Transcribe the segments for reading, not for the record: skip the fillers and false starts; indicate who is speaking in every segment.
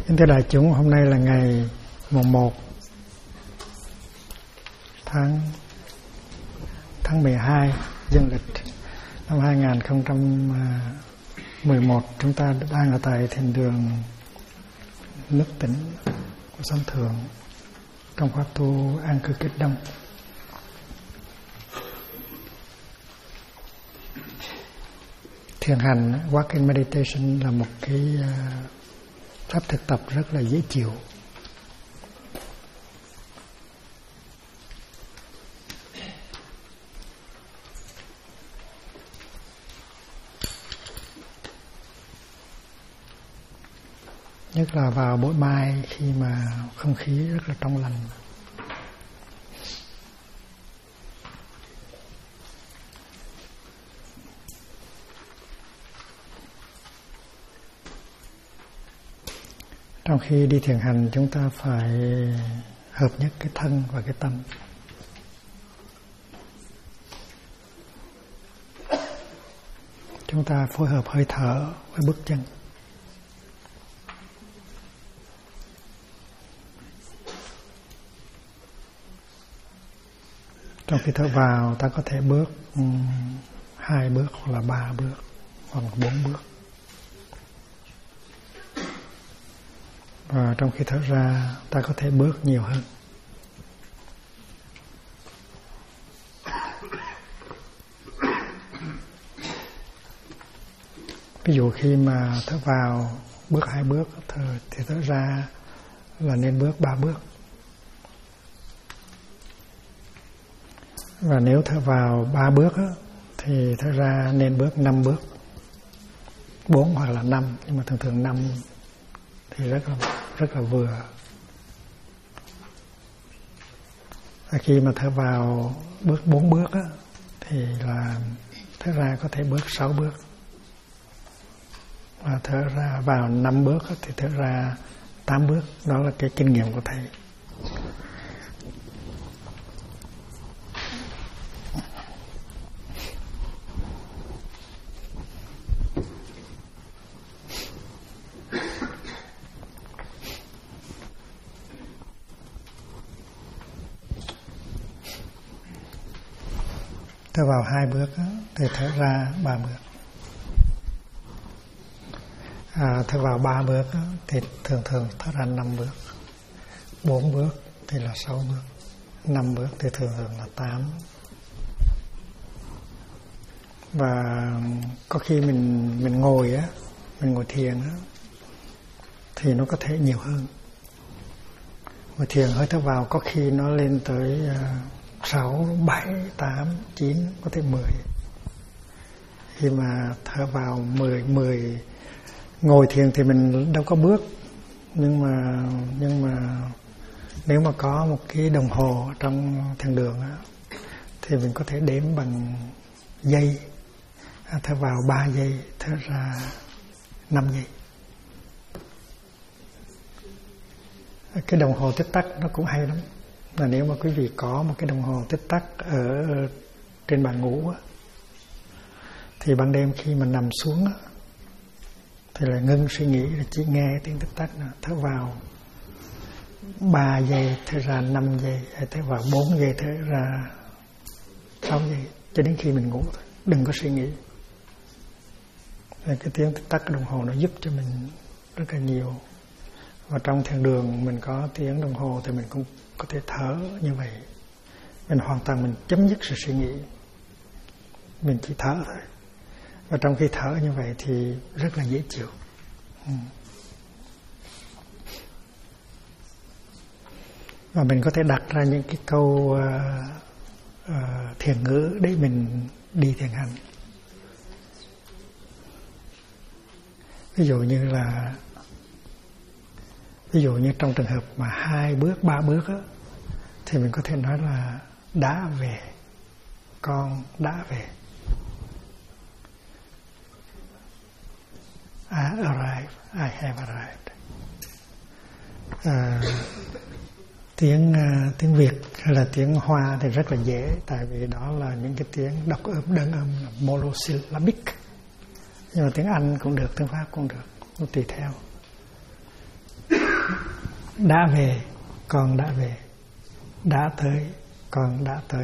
Speaker 1: Kính thưa đại chúng, hôm nay là ngày mùng 1 tháng 12 dương lịch năm 2011. Chúng ta đang ở tại thiền đường nước Tĩnh của Sám Thượng trong khóa tu An Cư Kết Đông. Thiền hành, walking meditation là một cái pháp thực tập rất là dễ chịu. Nhất là vào buổi mai khi mà không khí rất là trong lành. Trong khi đi thiền hành, chúng ta phải hợp nhất cái thân và cái tâm. Chúng ta phối hợp hơi thở với bước chân. Trong khi thở vào, ta có thể bước 2 bước hoặc là 3 bước hoặc là 4 bước. Và trong khi thở ra, ta có thể bước nhiều hơn. Ví dụ khi mà thở vào bước 2 bước thì thở ra là nên bước 3 bước. Và nếu thở vào 3 bước thì thở ra nên bước 5 bước, 4 hoặc là 5, nhưng mà thường 5 thì rất là vừa. Và khi mà thở vào bước 4 bước thì là thở ra có thể bước 6 bước. Và thở ra vào 5 bước thì thở ra 8 bước. Đó là cái kinh nghiệm của thầy. Thở vào 2 bước thì thở ra 3 bước. Thở vào 3 bước thì thường thở ra 5 bước. 4 bước thì là 6 bước. 5 bước thì thường là 8. Và có khi mình ngồi thiền thì nó có thể nhiều hơn. Ngồi thiền hơi thở vào có khi nó lên tới 6, 7, 8, 9, có thể 10. Khi mà thở vào 10 ngồi thiền thì mình đâu có bước, nhưng mà nếu mà có một cái đồng hồ trong thiền đường thì mình có thể đếm bằng giây. Thở vào 3 giây, thở ra 5 giây. Cái đồng hồ tích tắc nó cũng hay lắm. Là nếu mà quý vị có một cái đồng hồ tích tắc ở trên bàn ngủ thì ban đêm khi mà nằm xuống thì là ngưng suy nghĩ, là chỉ nghe tiếng tích tắc. Thở vào 3 giây, thở ra 5 giây, thở vào 4 giây, thở ra 6 giây, cho đến khi mình ngủ thôi. Đừng có suy nghĩ. Cái tiếng tích tắc đồng hồ nó giúp cho mình rất là nhiều. Và trong thiền đường mình có tiếng đồng hồ thì mình cũng có thể thở như vậy. Mình hoàn toàn mình chấm dứt sự suy nghĩ. Mình chỉ thở thôi. Và trong khi thở như vậy thì rất là dễ chịu. Và mình có thể đặt ra những cái câu thiền ngữ để mình đi thiền hành. Ví dụ như trong trường hợp mà 2 bước, 3 bước thì mình có thể nói là đã về, con đã về. I arrived, I have arrived. Tiếng Việt hay là tiếng Hoa thì rất là dễ, tại vì đó là những cái tiếng đọc âm, đơn âm là monosyllabic. Nhưng mà tiếng Anh cũng được, tiếng Pháp cũng được, nó tùy theo. đã về, con đã về, đã tới, con đã tới.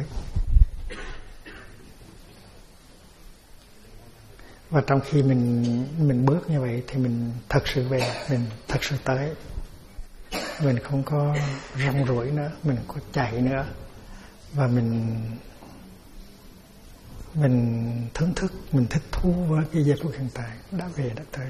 Speaker 1: Và trong khi mình bước như vậy thì mình thật sự về, mình thật sự tới. Mình không có rong ruổi nữa, mình không có chạy nữa, và mình thưởng thức, mình thích thú với cái giây phút hiện tại, đã về, đã tới.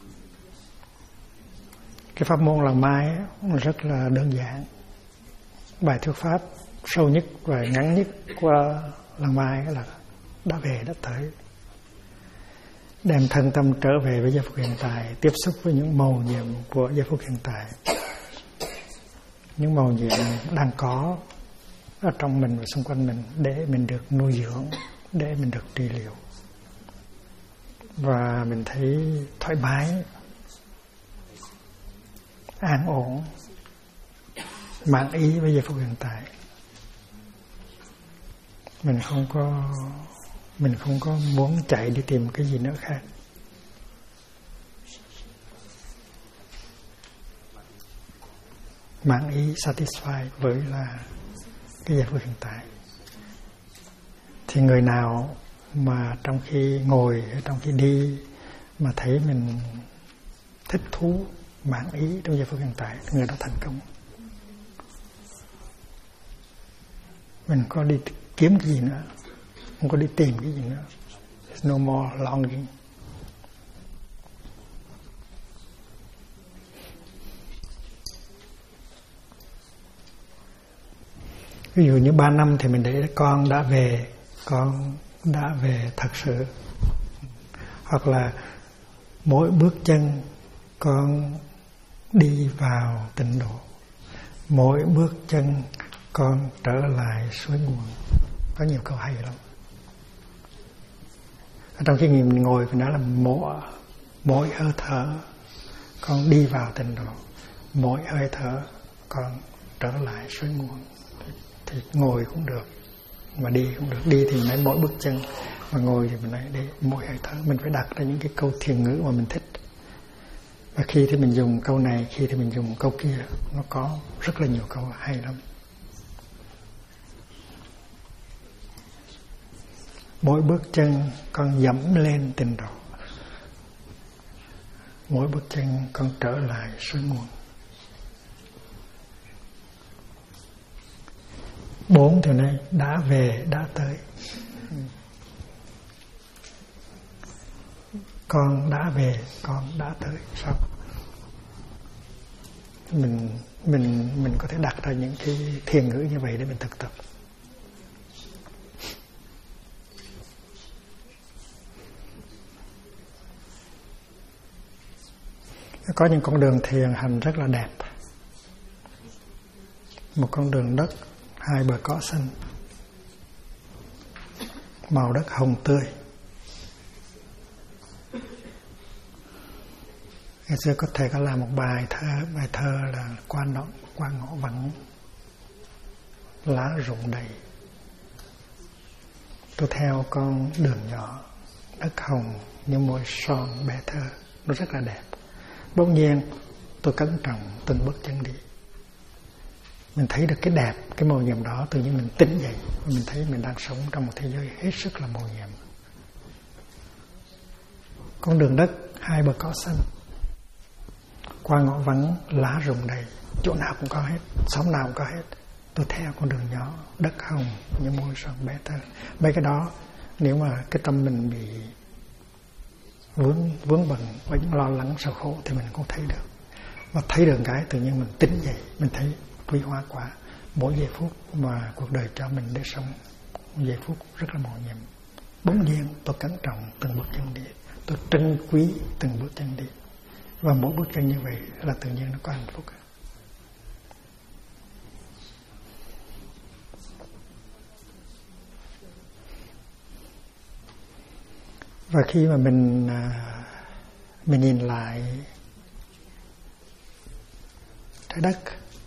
Speaker 1: Cái pháp môn Làng Mai rất là đơn giản. Bài thuyết pháp sâu nhất và ngắn nhất của Làng Mai là đã về, đã tới. Đem thân tâm trở về với giây phút hiện tại, tiếp xúc với những mầu nhiệm của giây phút hiện tại, những mầu nhiệm đang có ở trong mình và xung quanh mình, để mình được nuôi dưỡng, để mình được trị liệu. Và mình thấy thoải mái, an ổn, mãn ý với giây phút hiện tại. Mình không có muốn chạy đi tìm cái gì nữa khác. Mãn ý, satisfied với là cái giây phút hiện tại. Thì người nào mà trong khi ngồi, trong khi đi mà thấy mình thích thú, mãn ý trong giây phút hiện tại, người đó thành công. Mình có đi kiếm cái gì nữa, không có đi tìm cái gì nữa. There's no more longing. Ví dụ như 3 năm thì mình để con đã về thật sự. Hoặc là mỗi bước chân con đi vào tịnh độ, mỗi bước chân con trở lại suối nguồn. Có nhiều câu hay lắm. Ở trong khi mình ngồi mình nói là mỗi hơi thở con đi vào tịnh độ, mỗi hơi thở con trở lại suối nguồn. Thì ngồi cũng được, mà đi cũng được. Đi thì nói mỗi bước chân, mà ngồi thì mình nói đi mỗi hơi thở. Mình phải đặt ra những cái câu thiền ngữ mà mình thích. Và khi thì mình dùng câu này, khi thì mình dùng câu kia. Nó có rất là nhiều câu hay lắm. Mỗi bước chân con dẫm lên tịnh độ, mỗi bước chân con trở lại suối nguồn. 4 từ này đã về, đã tới. Con đã về, con đã tới. Sao? Mình có thể đặt ra những cái thiền ngữ như vậy để mình thực tập. Có những con đường thiền hành rất là đẹp. Một con đường đất, 2 bờ cỏ xanh, màu đất hồng tươi. Ngày xưa có thể có làm một bài thơ là qua ngõ vắng, lá rụng đầy. Tôi theo con đường nhỏ, đất hồng như môi son bé thơ. Nó rất là đẹp. Bỗng nhiên tôi cẩn trọng từng bước chân đi. Mình thấy được cái đẹp, cái màu nhiệm đó, tự nhiên mình tỉnh dậy. Mình thấy mình đang sống trong một thế giới hết sức là màu nhiệm. Con đường đất, 2 bờ cỏ xanh, qua ngõ vắng, lá rụng đầy. Chỗ nào cũng có hết, xóm nào cũng có hết. Tôi theo con đường nhỏ, đất hồng như môi son bé thơ. Mấy cái đó, nếu mà cái tâm mình bị vướng bận với những lo lắng sầu khổ thì mình không thấy được. Và thấy được cái tự nhiên mình tỉnh dậy, mình thấy quý hóa quá. Mỗi giây phút mà cuộc đời cho mình để sống, một giây phút rất là màu nhiệm. Bỗng nhiên tôi cẩn trọng từng bước chân đi, tôi trân quý từng bước chân đi. Và mỗi bước chân như vậy là tự nhiên nó có hạnh phúc. Và khi mà mình nhìn lại trái đất,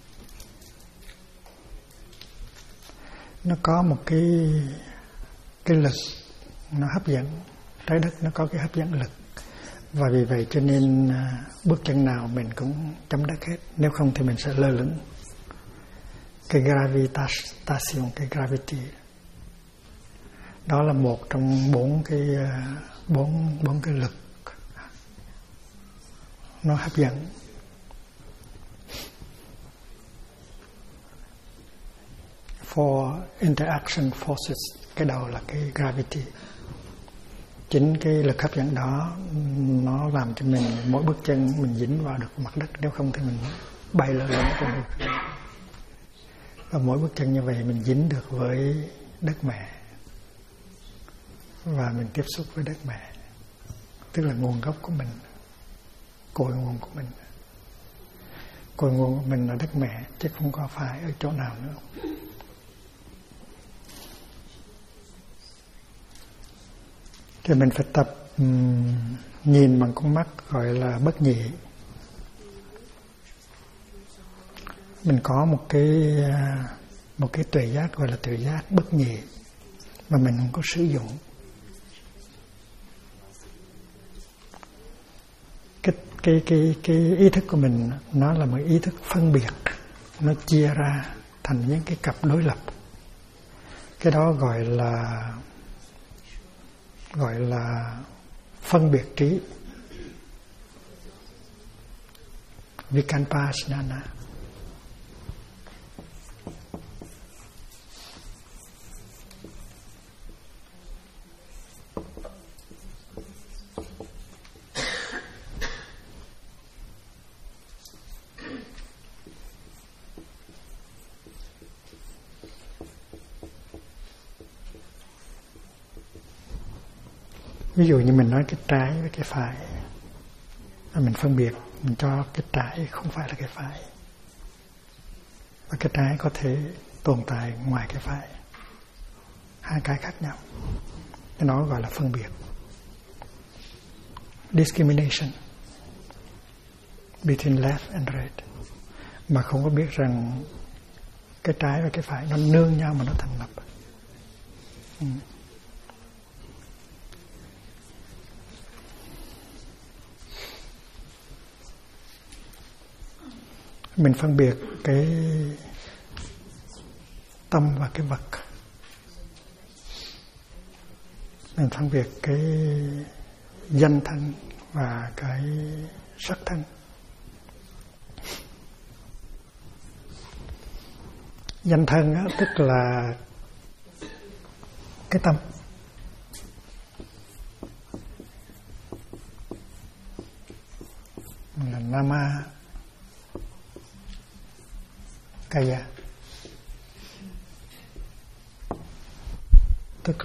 Speaker 1: nó có một cái lực nó hấp dẫn. Trái đất nó có cái hấp dẫn lực. Và vì vậy cho nên bước chân nào mình cũng chấm đất hết, nếu không thì mình sẽ lơ lửng. Cái gravitation, cái gravity, đó là một trong bốn cái lực nó hấp dẫn. For interaction forces, cái đầu là cái gravity. Chính cái lực hấp dẫn đó nó làm cho mình mỗi bước chân mình dính vào được mặt đất, nếu không thì mình bay lơ lửng trên được. Và mỗi bước chân như vậy mình dính được với đất mẹ và mình tiếp xúc với đất mẹ, tức là nguồn gốc của mình, cội nguồn của mình. Cội nguồn của mình là đất mẹ chứ không có phải ở chỗ nào nữa. Thì mình phải tập nhìn bằng con mắt gọi là bất nhị. Mình có một cái tuệ giác gọi là tuệ giác bất nhị mà mình không có sử dụng. Cái ý thức của mình nó là một ý thức phân biệt, nó chia ra thành những cái cặp đối lập. Cái đó gọi là phân biệt trí, Vikalpasnana. Ví dụ như mình nói cái trái với cái phải, mình phân biệt, mình cho cái trái không phải là cái phải, và cái trái có thể tồn tại ngoài cái phải. Hai cái khác nhau, cái đó gọi là phân biệt, discrimination between left and right, mà không có biết rằng cái trái và cái phải nó nương nhau mà nó thành lập. Mình phân biệt cái tâm và cái vật. Mình phân biệt cái danh thân và cái sắc thân. Danh thân á, tức là cái tâm. Là nama kaya, tức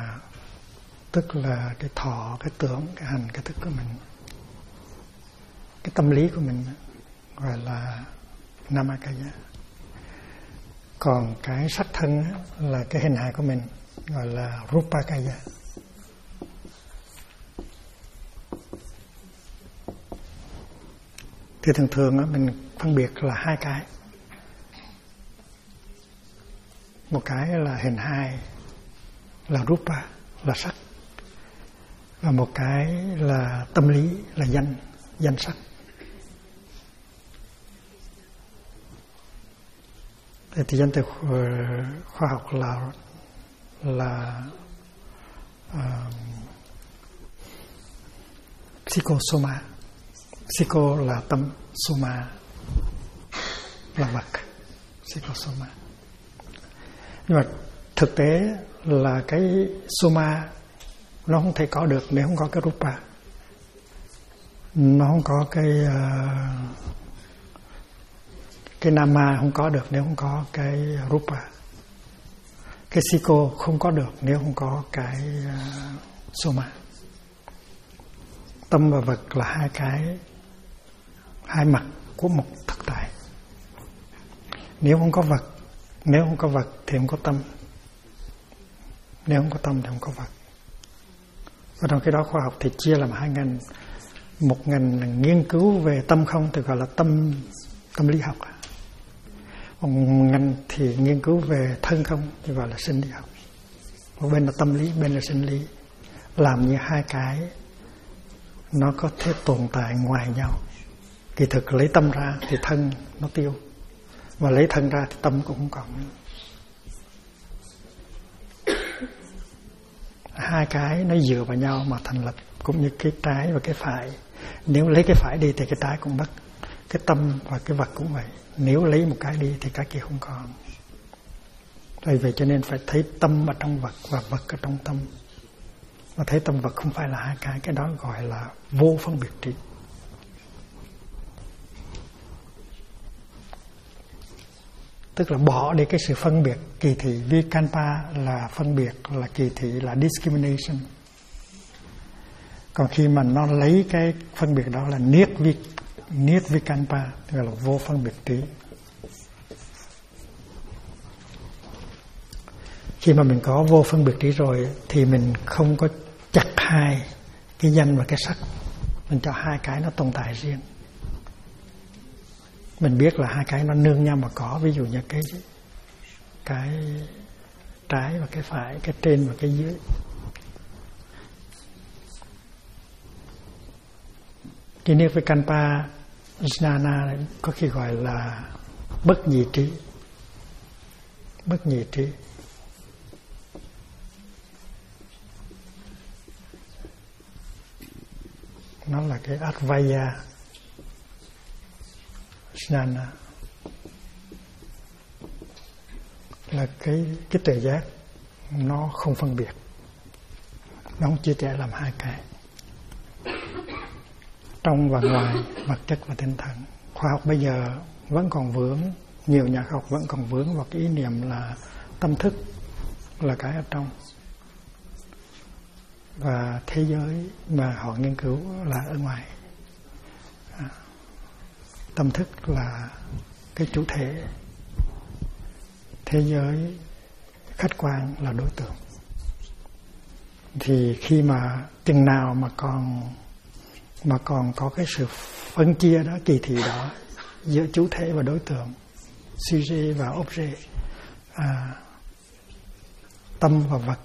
Speaker 1: là cái thọ, cái tưởng, cái hành, cái thức của mình, cái tâm lý của mình gọi là namakaya. Còn cái sắc thân là cái hình hài của mình, gọi là rupakaya. Thì thường mình phân biệt là hai cái. Một cái là hình hài, là rupa, là sắc. Và một cái là tâm lý, là danh sắc. Thì danh từ khoa học là psychosoma. Psycho là tâm, soma là vật, psychosoma. Nhưng mà thực tế là cái soma nó không thể có được nếu không có cái rupa. Nó không có cái nama không có được nếu không có cái rupa. Cái psycho không có được nếu không có cái soma. Tâm và vật là hai mặt của một thực tại. Nếu không có vật thì không có tâm. Nếu không có tâm thì không có vật. Và trong cái đó khoa học thì chia làm hai ngành. Một ngành là nghiên cứu về tâm không thì gọi là tâm lý học. Một ngành thì nghiên cứu về thân không thì gọi là sinh lý học. Một bên là tâm lý, bên là sinh lý. Làm như hai cái nó có thể tồn tại ngoài nhau. Kỳ thực lấy tâm ra thì thân nó tiêu, và lấy thân ra thì tâm cũng không còn nữa. Hai cái nó dựa vào nhau mà thành lập, cũng như cái trái và cái phải. Nếu lấy cái phải đi thì cái trái cũng mất. Cái tâm và cái vật cũng vậy. Nếu lấy một cái đi thì cái kia không còn. Vì vậy cho nên phải thấy tâm ở trong vật và vật ở trong tâm. Mà thấy tâm vật không phải là hai cái đó gọi là vô phân biệt trí. Tức là bỏ đi cái sự phân biệt kỳ thị. Vikalpa là phân biệt, là kỳ thị, là discrimination. Còn khi mà nó lấy cái phân biệt đó là niết vikalpa, gọi là vô phân biệt trí. Khi mà mình có vô phân biệt trí rồi thì mình không có chặt hai cái danh và cái sắc. Mình cho hai cái nó tồn tại riêng. Mình biết là hai cái nó nương nhau mà có. Ví dụ như cái trái và cái phải, cái trên và cái dưới. Cái niết vikalpa jnana có khi gọi là bất nhị trí. Bất nhị trí. Nó là cái Advaya Jnana, là cái tuệ giác nó không phân biệt, nó không chia rẽ làm hai cái, trong và ngoài, vật chất và tinh thần. Khoa học bây giờ vẫn còn vướng, nhiều nhà khoa học vẫn còn vướng vào cái ý niệm là tâm thức là cái ở trong, và thế giới mà họ nghiên cứu là ở ngoài. Tâm thức là cái chủ thể, thế giới khách quan là đối tượng. Thì khi mà chừng nào mà còn có cái sự phân chia đó, kỳ thị đó giữa chủ thể và đối tượng, sujet và objet, tâm và vật,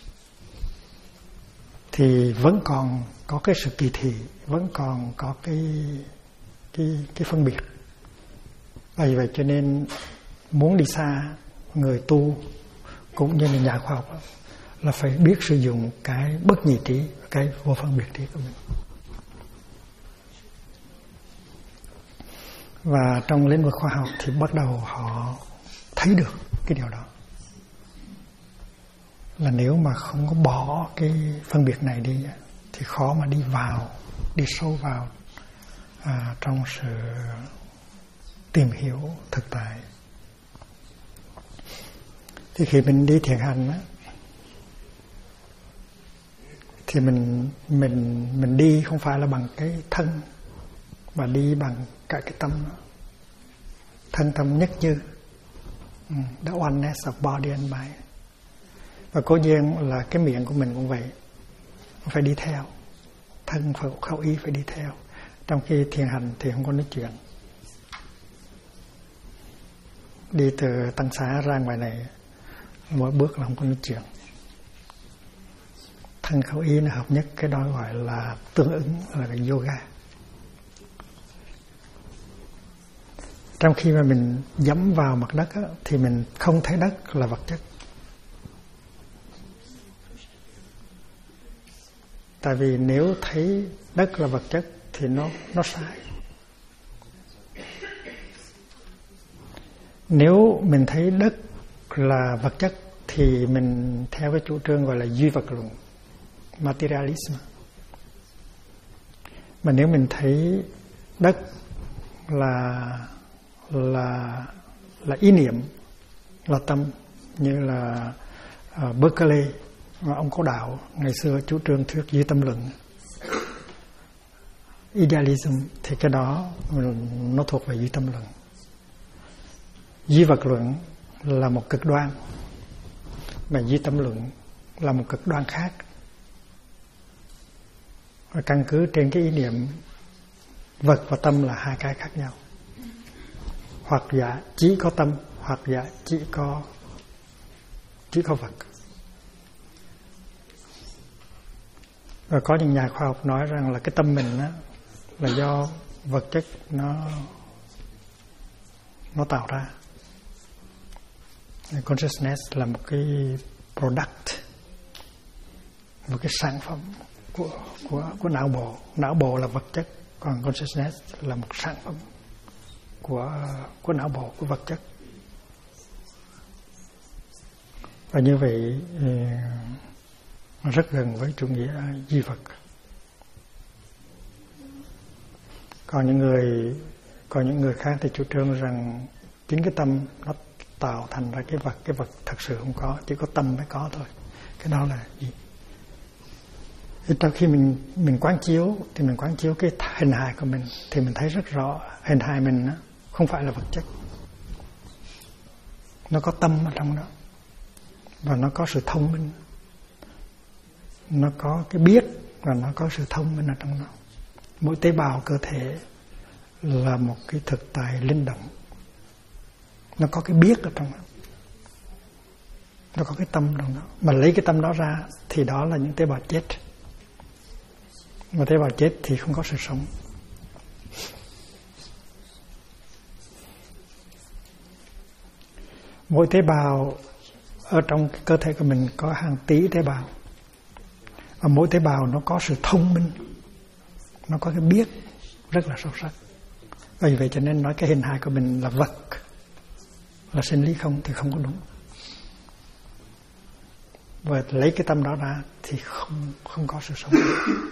Speaker 1: thì vẫn còn có cái sự kỳ thị, vẫn còn có cái phân biệt. Vì vậy cho nên muốn đi xa, người tu cũng như là nhà khoa học là phải biết sử dụng cái bất nhị trí, cái vô phân biệt trí của mình. Và trong lĩnh vực khoa học thì bắt đầu họ thấy được cái điều đó, là nếu mà không có bỏ cái phân biệt này đi thì khó mà đi sâu vào trong sự tìm hiểu thực tại. Thì khi mình đi thiền hành thì mình đi không phải là bằng cái thân, mà đi bằng cả cái tâm. Thân tâm nhất như the oneness of body and mind. Và cố nhiên là cái miệng của mình cũng vậy, phải đi theo. Thân khẩu ý phải đi theo. Trong khi thiền hành thì không có nói chuyện. Đi từ Tăng Xá ra ngoài này, mỗi bước là không có nói chuyện. Thân khẩu ý nó hợp nhất, cái đó gọi là tương ứng, là yoga. Trong khi mà mình dẫm vào mặt đất thì mình không thấy đất là vật chất. Tại vì nếu thấy đất là vật chất thì nó sai. Nếu mình thấy đất là vật chất thì mình theo cái chủ trương gọi là duy vật luận, materialism. Mà nếu mình thấy đất là ý niệm, là tâm, như là Berkeley, ông có đạo ngày xưa chủ trương thuyết duy tâm luận, idealism, thì cái đó nó thuộc về duy tâm luận. Duy vật luận là một cực đoan, mà duy tâm luận là một cực đoan khác. Và căn cứ trên cái ý niệm vật và tâm là hai cái khác nhau. Hoặc giả chỉ có tâm, hoặc giả chỉ có vật. Và có những nhà khoa học nói rằng là cái tâm mình á, là do vật chất nó tạo ra. Consciousness là một cái product, một cái sản phẩm của não bộ. Não bộ là vật chất, còn consciousness là một sản phẩm của não bộ, của vật chất. Và như vậy rất gần với chủ nghĩa duy vật. Còn những người khác thì chủ trương rằng chính cái tâm nó tạo thành ra cái vật thật sự không có, chỉ có tâm mới có thôi. Cái đó là gì? Thì trong khi mình quán chiếu thì mình quán chiếu cái hình hài của mình thì mình thấy rất rõ hình hài mình đó, không phải là vật chất, nó có tâm ở trong đó và nó có sự thông minh, nó có cái biết và nó có sự thông minh ở trong đó. Mỗi tế bào cơ thể là một cái thực tại linh động, nó có cái biết ở trong đó, nó có cái tâm trong đó. Mà lấy cái tâm đó ra thì đó là những tế bào chết. Mà tế bào chết thì không có sự sống. Mỗi tế bào ở trong cái cơ thể của mình có hàng tỷ tế bào. Và mỗi tế bào nó có sự thông minh, nó có cái biết rất là sâu sắc. Vì vậy cho nên nói cái hình hài của mình là vật, là sinh lý không thì không có đúng. Và lấy cái tâm đó ra thì không có sự sống.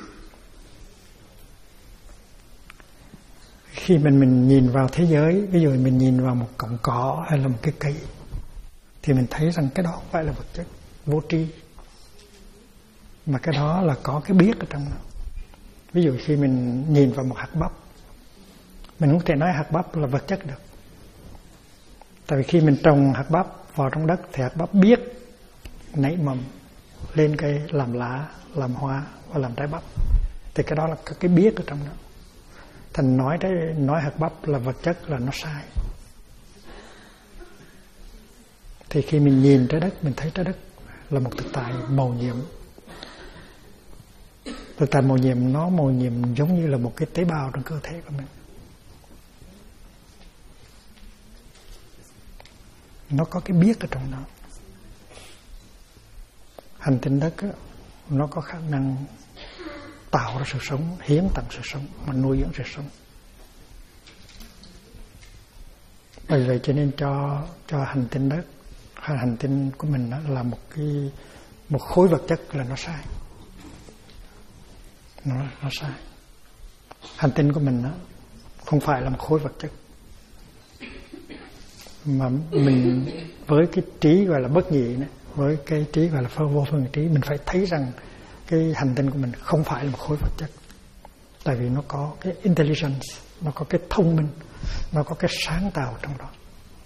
Speaker 1: Khi mình nhìn vào thế giới, ví dụ mình nhìn vào một cọng cỏ hay là một cái cây, thì mình thấy rằng cái đó không phải là vật chất, vô tri, mà cái đó là có cái biết ở trong đó. Ví dụ khi mình nhìn vào một hạt bắp, mình không thể nói hạt bắp là vật chất được. Tại vì khi mình trồng hạt bắp vào trong đất thì hạt bắp biết nảy mầm, lên cây, làm lá, làm hoa và làm trái bắp. Thì cái đó là cái biết ở trong đó. Thành nói hạt bắp là vật chất là nó sai. Thì khi mình nhìn trái đất, mình thấy trái đất là một thực tại màu nhiệm. Thực tại màu nhiệm, nó màu nhiệm giống như là một cái tế bào trong cơ thể của mình. Nó có cái biết ở trong đó. Hành tinh đất á, nó có khả năng tạo ra sự sống, hiến tặng sự sống mà nuôi dưỡng sự sống. Bởi vậy cho nên cho hành tinh đất, hành tinh của mình đó là một khối vật chất là nó sai. Nó sai. Hành tinh của mình đó không phải là một khối vật chất, mà mình với cái trí gọi là bất nhị này, với cái trí gọi là vô phương trí, mình phải thấy rằng cái hành tinh của mình không phải là một khối vật chất. Tại vì nó có cái intelligence, nó có cái thông minh, nó có cái sáng tạo trong đó.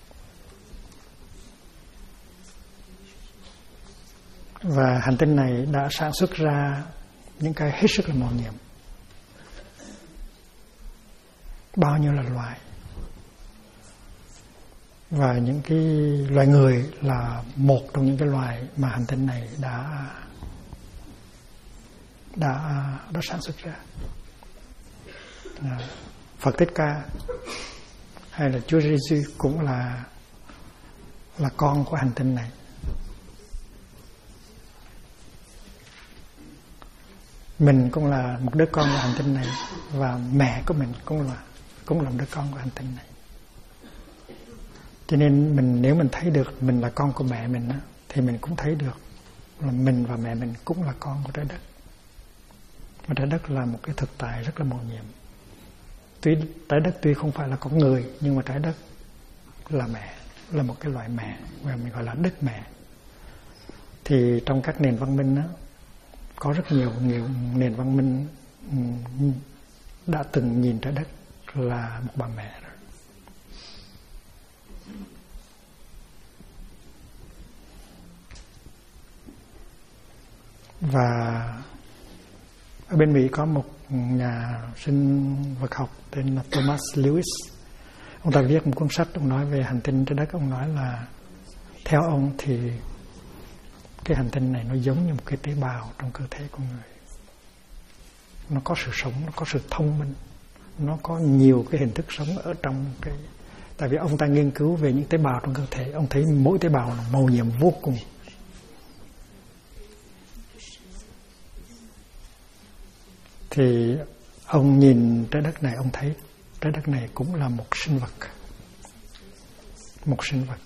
Speaker 1: Và hành tinh này đã sản xuất ra những cái hết sức là màu nhiệm. Bao nhiêu là loài. Và những cái loài người là một trong những cái loài mà hành tinh này đã sản xuất ra. Phật Thích Ca hay là Chúa Giêsu cũng là con của hành tinh này. Mình cũng là một đứa con của hành tinh này, và mẹ của mình cũng là một đứa con của hành tinh này. Cho nên nếu mình thấy được mình là con của mẹ mình á, thì mình cũng thấy được là mình và mẹ mình cũng là con của trái đất. Và trái đất là một cái thực tại rất là mầu nhiệm. Trái đất tuy không phải là con người, nhưng mà trái đất là mẹ, là một cái loại mẹ, và mình gọi là đất mẹ. Thì trong các nền văn minh á, có rất nhiều nền văn minh đã từng nhìn trái đất là một bà mẹ rồi. Và ở bên Mỹ có một nhà sinh vật học tên là Thomas Lewis. Ông ta viết một cuốn sách, ông nói về hành tinh trái đất. Ông nói là theo ông thì cái hành tinh này nó giống như một cái tế bào trong cơ thể con người. nó có sự sống, nó có sự thông minh, nó có nhiều cái hình thức sống ở trong cái. Tại vì ông ta nghiên cứu về những tế bào trong cơ thể, ông thấy mỗi tế bào là màu nhiệm vô cùng. Thì ông nhìn trái đất này, ông thấy trái đất này cũng là một sinh vật. Một sinh vật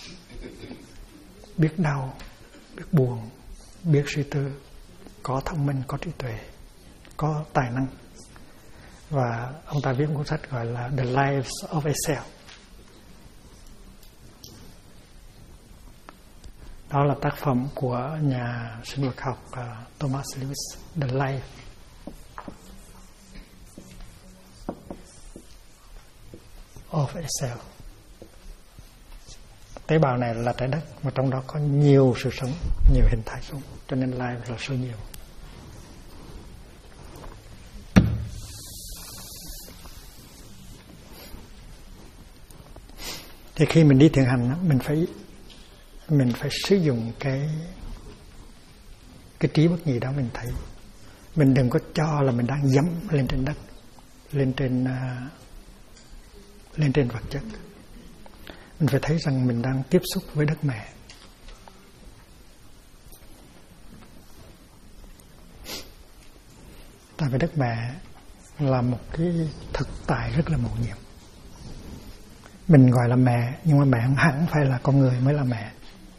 Speaker 1: biết đau, biết buồn, biết suy tư, có thông minh, có trí tuệ, có tài năng. Và ông ta viết một cuốn sách gọi là The Lives of a Cell. Đó là tác phẩm của nhà sinh vật học Thomas Lewis, The Life of a Cell. Tế bào này là trái đất, mà trong đó có nhiều sự sống, nhiều hình thái sống, cho nên life là số nhiều. Thì khi mình đi thiền hành, mình phải sử dụng cái trí bất nhị đó. Mình thấy mình đừng có cho là mình đang dẫm lên trên đất, lên trên vật chất. Mình phải thấy rằng mình đang tiếp xúc với đất mẹ. Tại vì đất mẹ là một cái thực tại rất là mầu nhiệm. Mình gọi là mẹ, nhưng mà mẹ không hẳn phải là con người mới là mẹ.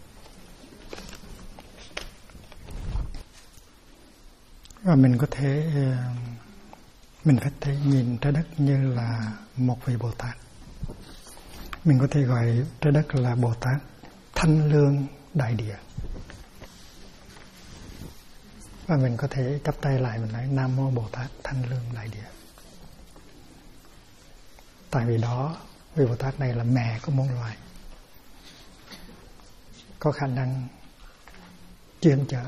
Speaker 1: Và mình có thể, mình phải thấy nhìn trái đất như là một vị Bồ Tát. Mình có thể gọi trái đất là Bồ Tát Thanh Lương Đại Địa. Và mình có thể chắp tay lại, mình nói Nam Mô Bồ Tát Thanh Lương Đại Địa. Tại vì đó, vị Bồ Tát này là mẹ của muôn loài, có khả năng chuyên chở,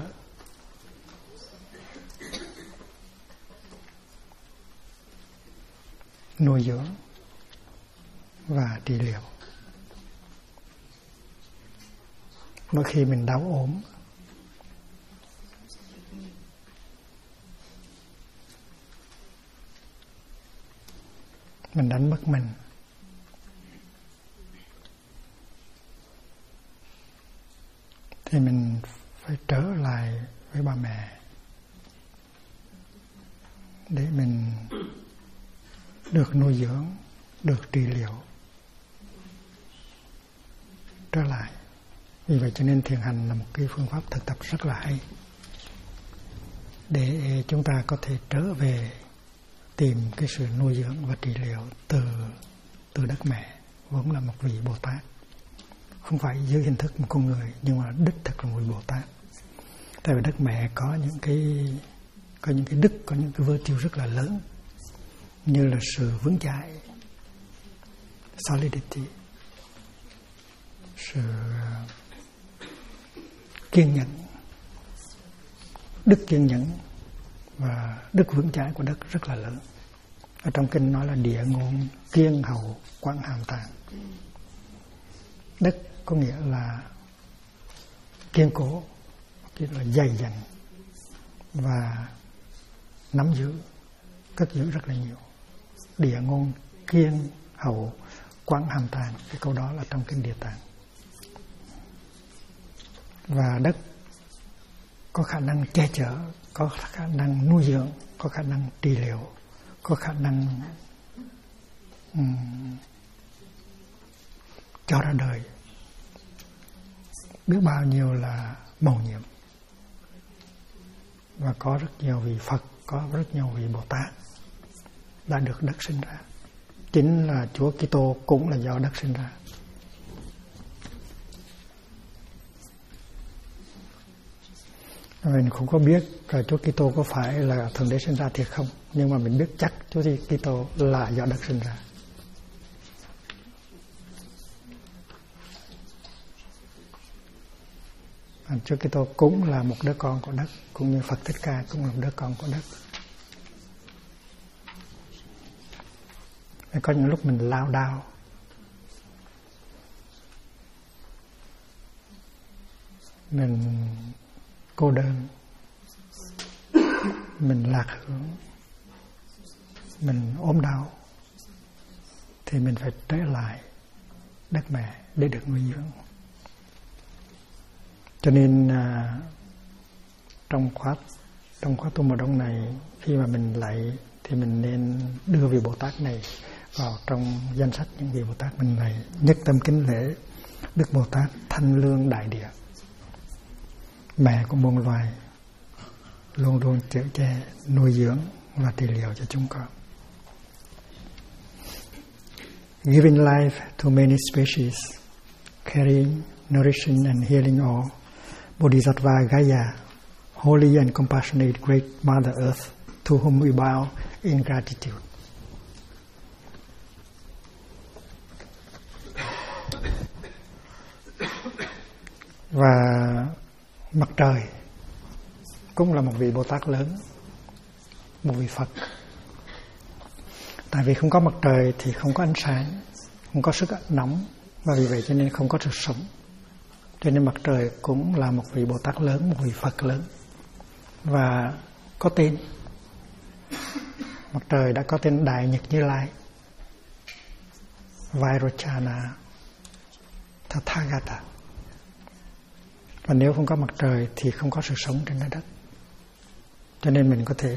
Speaker 1: nuôi dưỡng và trị liệu. Mỗi khi mình đau ốm, mình đánh mất mình, thì mình phải trở lại với ba mẹ để mình được nuôi dưỡng, được trị liệu, trở lại. Vì vậy cho nên thiền hành là một cái phương pháp thực tập rất là hay để chúng ta có thể trở về tìm cái sự nuôi dưỡng và trị liệu từ đất mẹ, vốn là một vị Bồ Tát. Không phải dưới hình thức một con người, nhưng mà đích thực là một vị Bồ Tát. Tại vì đất mẹ có những cái đức, có những cái virtue rất là lớn, như là sự vững chãi, solidity, sự kiên nhẫn, đức kiên nhẫn và đức vững chãi của đất rất là lớn. Ở trong kinh nói là địa ngôn kiên hậu quảng hàm tàng. Đất có nghĩa là kiên cố, nghĩa là dày dặn và nắm giữ, cất giữ rất là nhiều. Địa ngôn kiên hậu quảng hàm tàng, cái câu đó là trong kinh Địa Tạng. Và đất có khả năng che chở, có khả năng nuôi dưỡng, có khả năng trị liệu, có khả năng cho ra đời biết bao nhiêu là mầu nhiệm. Và có rất nhiều vị Phật, có rất nhiều vị Bồ Tát đã được đất sinh ra. Chính là Chúa Kitô cũng là do đất sinh ra. Mình không có biết Chúa Kitô có phải là Thượng Đế sinh ra thiệt không, nhưng mà mình biết chắc Chúa Kitô là do đất sinh ra. Chúa Kitô cũng là một đứa con của đất, cũng như Phật Thích Ca cũng là một đứa con của đất. Có những lúc mình lao đao, mình cô đơn, mình lạc hướng, mình ốm đau thì mình phải trở lại đất mẹ để được nuôi dưỡng. Cho nên trong khóa tu mùa đông này, khi mà mình lạy thì mình nên đưa vị Bồ Tát này vào trong danh sách những vị Bồ Tát mình lạy. Nhất tâm kính lễ Đức Bồ Tát Thanh Lương Đại Địa, mẹ của muôn loài, luôn luôn chở che, nuôi dưỡng và trị liệu cho chúng con. Giving life to many species, caring, nourishing and healing all, Bodhisattva Gaya, holy and compassionate great Mother Earth, to whom we bow in gratitude. Và mặt trời cũng là một vị Bồ Tát lớn, một vị Phật. Tại vì không có mặt trời thì không có ánh sáng, không có sức nóng, và vì vậy cho nên không có sự sống. Cho nên mặt trời cũng là một vị Bồ Tát lớn, một vị Phật lớn, và có tên. Mặt trời đã có tên Đại Nhật Như Lai, Vairochana Tathagata. Và nếu không có mặt trời thì không có sự sống trên trái đất. Cho nên mình có thể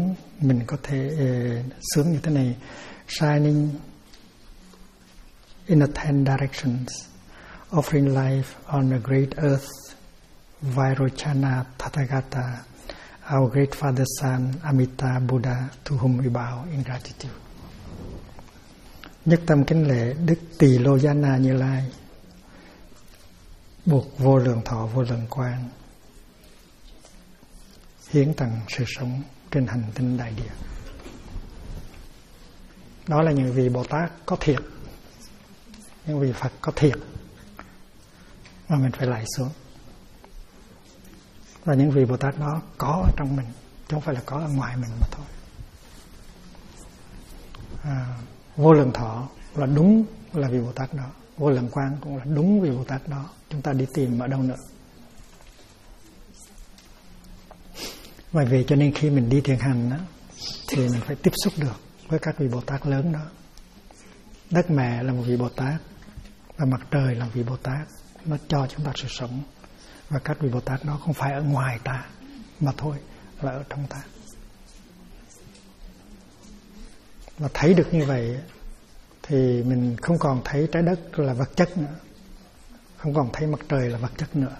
Speaker 1: sướng như thế này: shining in the 10 directions, offering life on the great earth, Vairochana Tathagata, our great Father Son, Amita Buddha, to whom we bow in gratitude. Nhất tâm kính lễ Đức Tỳ Lô Giá Na Như Lai, buộc vô lượng thọ vô lượng quang, hiến tặng sự sống trên hành tinh đại địa. Đó là những vị Bồ Tát có thiệt, những vị Phật có thiệt mà mình phải lạy xuống. Và những vị Bồ Tát đó có ở trong mình, chứ không phải là có ở ngoài mình mà thôi. Vô lượng thọ là đúng là vị Bồ Tát đó, vô lượng quang cũng là đúng vị Bồ Tát đó. Chúng ta đi tìm ở đâu nữa? Bởi vì cho nên khi mình đi thiền hành đó, thì mình phải tiếp xúc được với các vị Bồ Tát lớn đó. Đất mẹ là một vị Bồ Tát, và mặt trời là một vị Bồ Tát, nó cho chúng ta sự sống. Và các vị Bồ Tát đó không phải ở ngoài ta mà thôi, là ở trong ta. Và thấy được như vậy thì mình không còn thấy trái đất là vật chất nữa, không còn thấy mặt trời là vật chất nữa,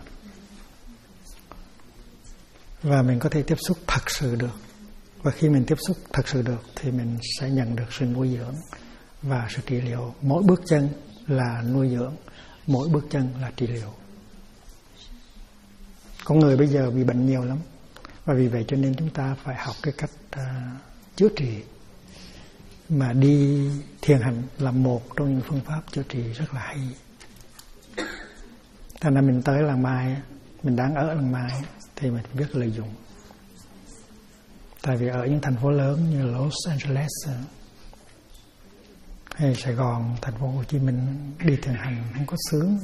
Speaker 1: và mình có thể tiếp xúc thật sự được. Và khi mình tiếp xúc thật sự được thì mình sẽ nhận được sự nuôi dưỡng và sự trị liệu. Mỗi bước chân là nuôi dưỡng, mỗi bước chân là trị liệu. Con người bây giờ bị bệnh nhiều lắm, và vì vậy cho nên chúng ta phải học cái cách chữa trị. Mà đi thiền hành là một trong những phương pháp chữa trị rất là hay. Thành ra mình tới làng Mai, mình đang ở làng Mai thì mình biết lợi dụng. Tại vì ở những thành phố lớn như Los Angeles hay Sài Gòn, thành phố Hồ Chí Minh, đi thiền hành không có sướng.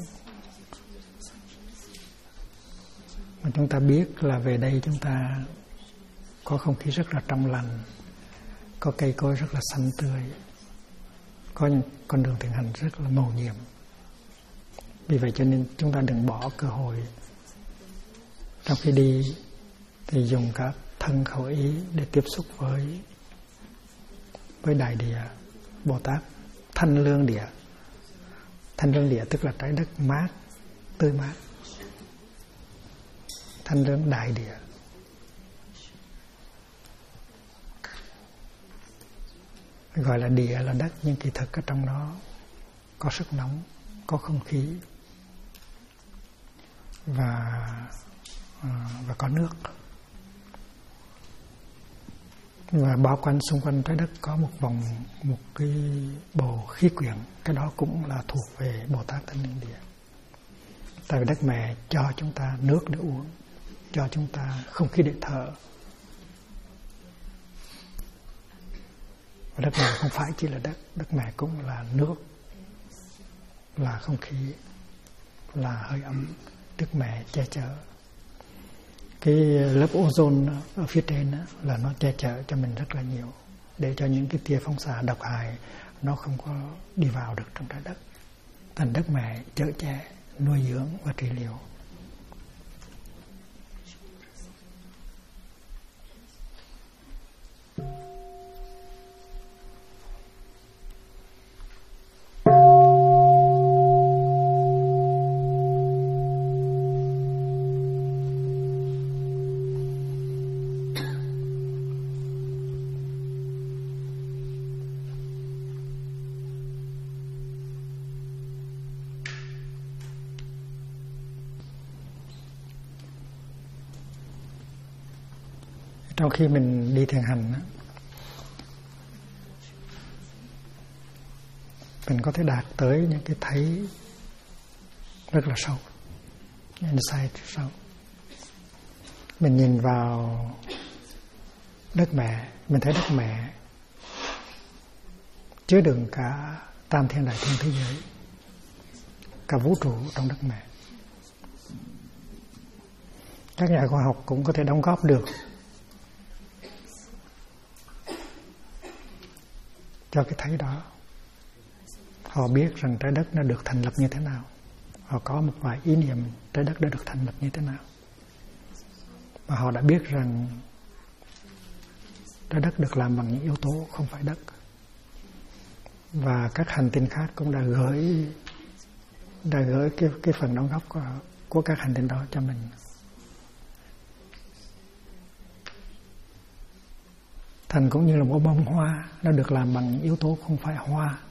Speaker 1: Mà chúng ta biết là về đây chúng ta có không khí rất là trong lành, có cây cối rất là xanh tươi, có những con đường thiền hành rất là màu nhiệm. Vì vậy cho nên chúng ta đừng bỏ cơ hội. Trong khi đi thì dùng cả thân khẩu ý để tiếp xúc với đại địa Bồ Tát Thanh Lương Địa. Thanh Lương Địa tức là trái đất mát, tươi mát. Thanh Lương Đại Địa. Gọi là địa là đất, nhưng kỳ thực ở trong đó có sức nóng, có không khí và có nước. Và bao quanh xung quanh trái đất có một cái bầu khí quyển. Cái đó cũng là thuộc về Bồ Tát Thanh Lương Địa. Tại vì đất mẹ cho chúng ta nước để uống, cho chúng ta không khí để thở. Và đất mẹ không phải chỉ là đất, đất mẹ cũng là nước, là không khí, là hơi ấm. Đức mẹ che chở. Cái lớp ozone ở phía trên là nó che chở cho mình rất là nhiều. để cho những cái tia phóng xạ độc hại nó không có đi vào được trong trái đất. Thành đất mẹ chở che, nuôi dưỡng và trị liệu. Trong khi mình đi thiền hành, mình có thể đạt tới những cái thấy rất là sâu, insight sâu. Mình nhìn vào đất mẹ, mình thấy đất mẹ chứa đựng cả tam thiên đại thiên thế giới, cả vũ trụ trong đất mẹ. Các nhà khoa học cũng có thể đóng góp được cho cái thấy đó. Họ biết rằng trái đất nó được thành lập như thế nào. Họ có một vài ý niệm trái đất đã được thành lập như thế nào. Và họ đã biết rằng trái đất được làm bằng những yếu tố không phải đất. Và các hành tinh khác cũng đã gửi cái phần đóng góp của các hành tinh đó cho mình. Thành cũng như là một bông hoa, nó được làm bằng những yếu tố không phải hoa.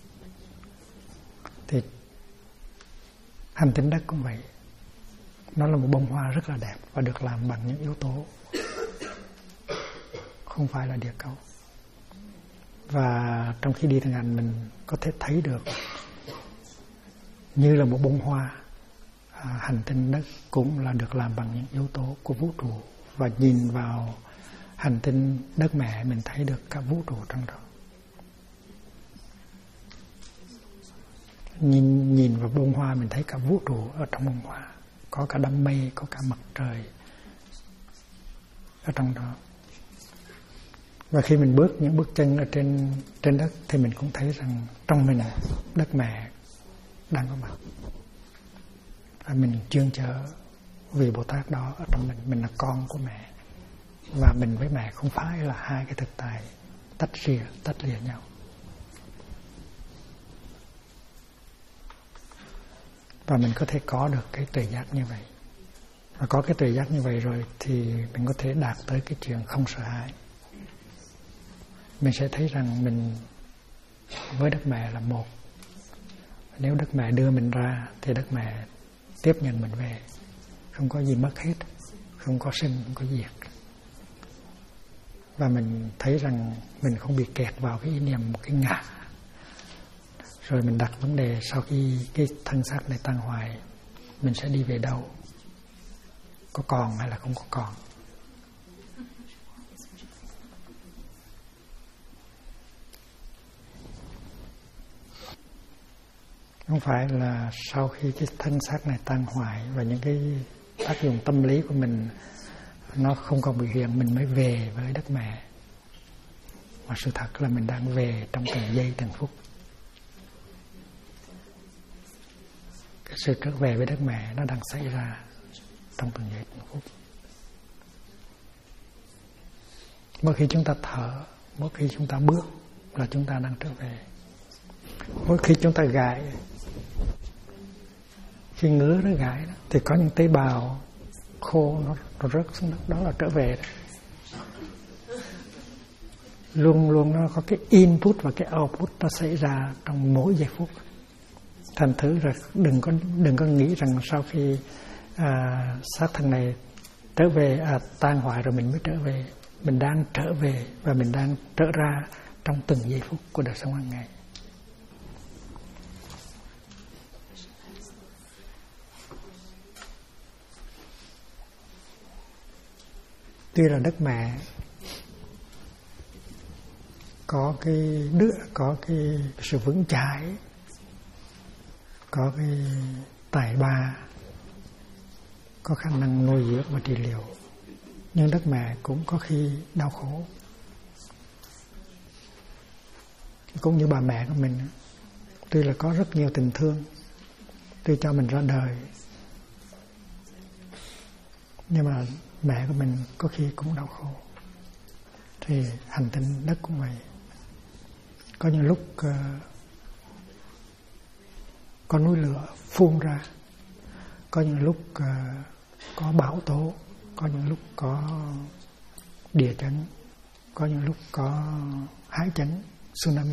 Speaker 1: Thì hành tinh đất cũng vậy. Nó là một bông hoa rất là đẹp và được làm bằng những yếu tố không phải là địa cầu. Và trong khi đi thiền hành mình có thể thấy được như là một bông hoa, hành tinh đất cũng là được làm bằng những yếu tố của vũ trụ. Và nhìn vào hành tinh đất mẹ mình thấy được cả vũ trụ trong đó. Nhìn vào bông hoa mình thấy cả vũ trụ ở trong bông hoa. Có cả đám mây, có cả mặt trời ở trong đó. Và khi mình bước những bước chân ở trên đất thì mình cũng thấy rằng trong mình đất mẹ đang có mặt. Và mình chuyên chở vị Bồ Tát đó ở trong mình. Mình là con của mẹ. Và mình với mẹ không phải là hai cái thực tại tách lìa nhau. Và mình có thể có được cái tuệ giác như vậy. Và có cái tuệ giác như vậy rồi thì mình có thể đạt tới cái chuyện không sợ hãi. Mình sẽ thấy rằng mình với đất mẹ là một. Nếu đất mẹ đưa mình ra thì đất mẹ tiếp nhận mình về. Không có gì mất hết. Không có sinh, không có diệt. Và mình thấy rằng mình không bị kẹt vào cái ý niệm một cái ngã. Rồi mình đặt vấn đề sau khi cái thân xác này tan hoại, mình sẽ đi về đâu? Có còn hay là không có còn? Không phải là sau khi cái thân xác này tan hoại và những cái tác dụng tâm lý của mình nó không còn biểu hiện mình mới về với đất mẹ. Mà sự thật là mình đang về trong từng giây từng phút. Cái sự trở về với đất mẹ nó đang xảy ra trong từng giây từng phút. Mỗi khi chúng ta thở, mỗi khi chúng ta bước là chúng ta đang trở về. Mỗi khi chúng ta gãi, khi ngứa nó gãi đó, thì có những tế bào khô nó rớt xuống đất, đó là trở về đó. Luôn luôn nó có cái input và cái output nó xảy ra trong mỗi giây phút. Thành thử là đừng có nghĩ rằng sau khi xác thân này trở về tan hoại rồi mình mới trở về. Mình đang trở về và mình đang trở ra trong từng giây phút của đời sống hàng ngày. Tuy là đất mẹ có cái sự vững chãi, có cái tài ba, có khả năng nuôi dưỡng và trị liệu, nhưng đất mẹ cũng có khi đau khổ. Cũng như bà mẹ của mình, tuy là có rất nhiều tình thương, tuy cho mình ra đời, nhưng mà mẹ của mình có khi cũng đau khổ. Thì hành tinh đất cũng vậy. Có những lúc có núi lửa phun ra, có những lúc có bão tố, có những lúc có địa chấn, có những lúc có hải chấn, tsunami.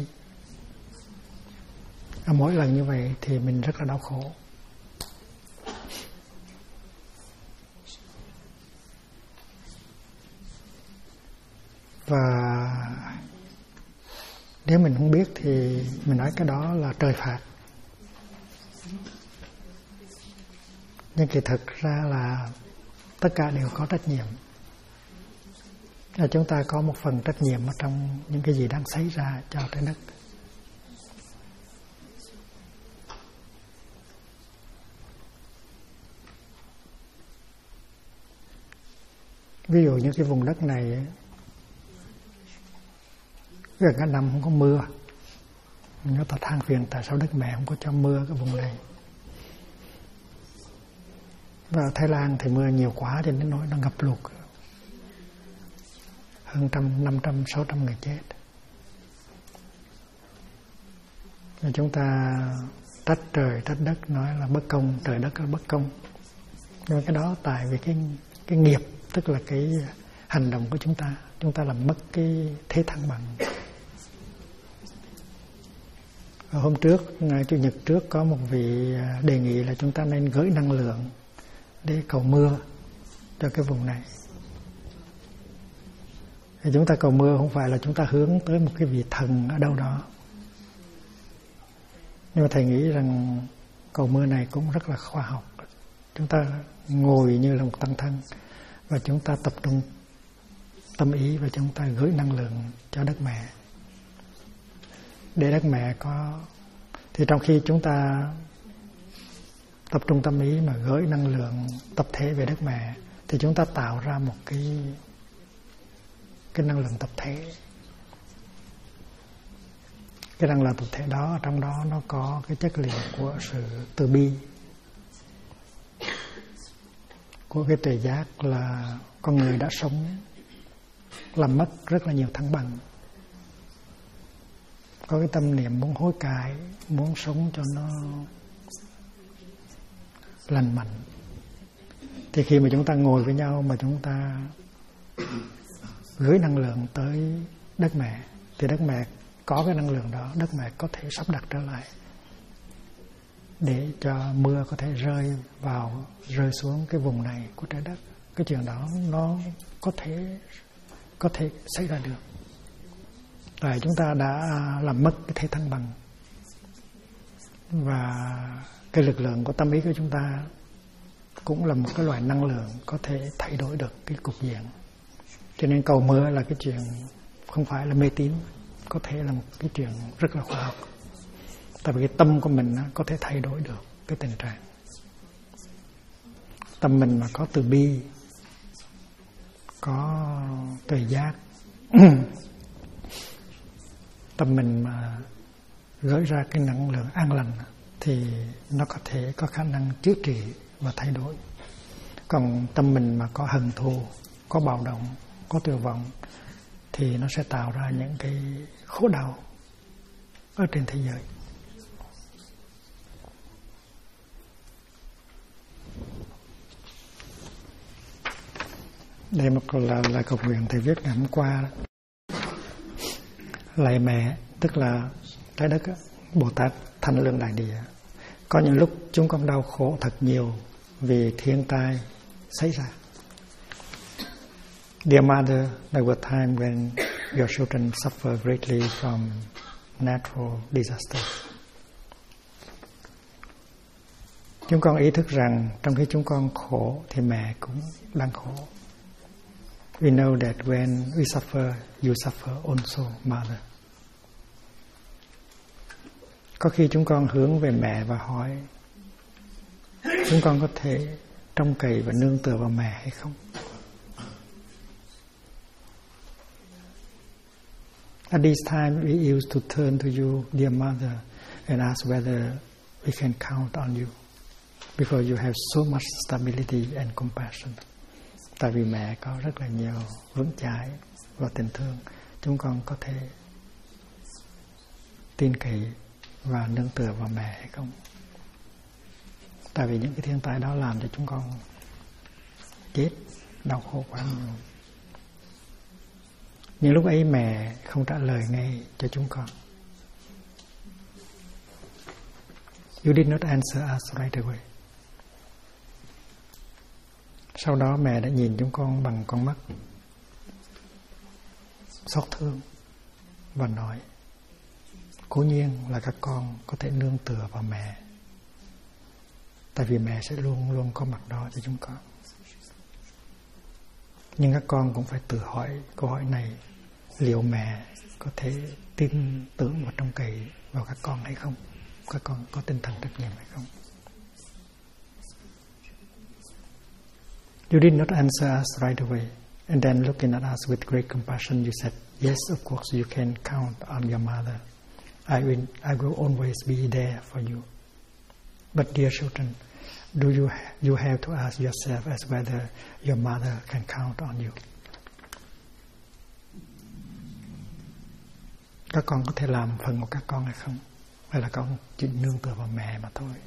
Speaker 1: Mỗi lần như vậy thì mình rất là đau khổ. Và nếu mình không biết thì mình nói cái đó là trời phạt. Nhưng kỳ thực ra là tất cả đều có trách nhiệm. Và chúng ta có một phần trách nhiệm ở trong những cái gì đang xảy ra cho trái đất. Ví dụ như cái vùng đất này gần cả năm không có mưa. Nếu ta than phiền tại sao đất mẹ không có cho mưa cái vùng này. Và ở Thái Lan thì mưa nhiều quá cho đến nỗi nó ngập lụt. Hơn 500, 600 người chết. Và chúng ta trách trời, trách đất, nói là bất công, trời đất là bất công. Nhưng cái đó tại vì cái nghiệp, tức là cái hành động của chúng ta làm mất cái thế thăng bằng. Hôm trước, ngày Chủ nhật trước có một vị đề nghị là chúng ta nên gửi năng lượng để cầu mưa cho cái vùng này. Thì chúng ta cầu mưa không phải là chúng ta hướng tới một cái vị thần ở đâu đó. Nhưng mà Thầy nghĩ rằng cầu mưa này cũng rất là khoa học. Chúng ta ngồi như là một tăng thân và chúng ta tập trung tâm ý và chúng ta gửi năng lượng cho đất mẹ. Để đất mẹ có... Thì trong khi chúng ta tập trung tâm ý mà gửi năng lượng tập thể về đất mẹ thì chúng ta tạo ra một cái năng lượng tập thể. Cái năng lượng tập thể đó, trong đó nó có cái chất liệu của sự từ bi, của cái tuệ giác là con người đã sống làm mất rất là nhiều thăng bằng. Có cái tâm niệm muốn hối cải, muốn sống cho nó lành mạnh. Thì khi mà chúng ta ngồi với nhau mà chúng ta gửi năng lượng tới đất mẹ thì đất mẹ có cái năng lượng đó, đất mẹ có thể sắp đặt trở lại để cho mưa có thể rơi xuống cái vùng này của trái đất. Cái chuyện đó nó có thể xảy ra được. Tại chúng ta đã làm mất cái thế thăng bằng. Và cái lực lượng của tâm ý của chúng ta cũng là một cái loại năng lượng có thể thay đổi được cái cục diện. Cho nên cầu mưa là cái chuyện không phải là mê tín, có thể là một cái chuyện rất là khoa học. Tại vì cái tâm của mình có thể thay đổi được cái tình trạng. Tâm mình mà có từ bi, có tuệ giác, tâm mình mà gửi ra cái năng lượng an lành thì nó có thể có khả năng chữa trị và thay đổi. Còn tâm mình mà có hận thù, có bạo động, có tuyệt vọng thì nó sẽ tạo ra những cái khổ đau ở trên thế giới. Đây một là cầu nguyện Thầy viết ngày hôm qua. Lạy mẹ, tức là trái đất, Bồ Tát Thanh Lương Đại Địa. Có những lúc chúng con đau khổ thật nhiều vì thiên tai xảy ra. Dear Mother, there were times when your children suffer greatly from natural disasters. Chúng con ý thức rằng trong khi chúng con khổ thì mẹ cũng đang khổ. We know that when we suffer, you suffer also, Mother. Có khi chúng con hướng về mẹ và hỏi chúng con có thể trông cậy và nương tựa vào mẹ hay không? At this time, we used to turn to you, dear mother, and ask whether we can count on you, because you have so much stability and compassion. Tại vì mẹ có rất là nhiều vững chãi và tình thương, chúng con có thể tin cậy và nương tựa vào mẹ hay không? Tại vì những cái thiên tai đó làm cho chúng con chết, đau khổ quá nhiều. Nhưng lúc ấy mẹ không trả lời ngay cho chúng con. You did not answer us right away. Sau đó mẹ đã nhìn chúng con bằng con mắt xót thương và nói: cố nhiên là các con có thể nương tựa vào mẹ, tại vì mẹ sẽ luôn luôn có mặt đó cho chúng con. Nhưng các con cũng phải tự hỏi câu hỏi này: liệu mẹ có thể tin tưởng và trông cậy vào các con hay không? Các con có tinh thần trách nhiệm hay không? You did not answer us right away. And then looking at us with great compassion, you said, yes, of course you can count on your mother. I will always be there for you. But dear children, do you have to ask yourself as whether your mother can count on you? Các con có thể làm phần của các con hay không? Hay là con chỉ nương tựa vào mẹ mà thôi?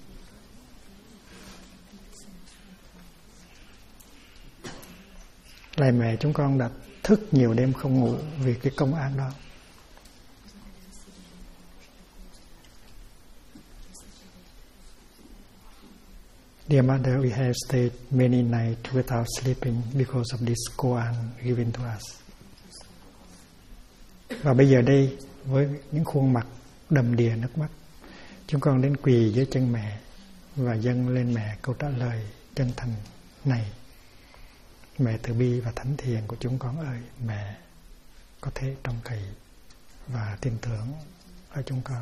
Speaker 1: Lạy mẹ, chúng con đã thức nhiều đêm không ngủ vì cái công án đó. Dear mother, we have stayed many nights without sleeping because of this koan given to us. Và bây giờ đây, với những khuôn mặt đầm đìa nước mắt, chúng con đến quỳ dưới chân mẹ và dâng lên mẹ câu trả lời chân thành này: mẹ từ bi và thánh thiện của chúng con ơi, mẹ có thể trông cậy và tin tưởng ở chúng con.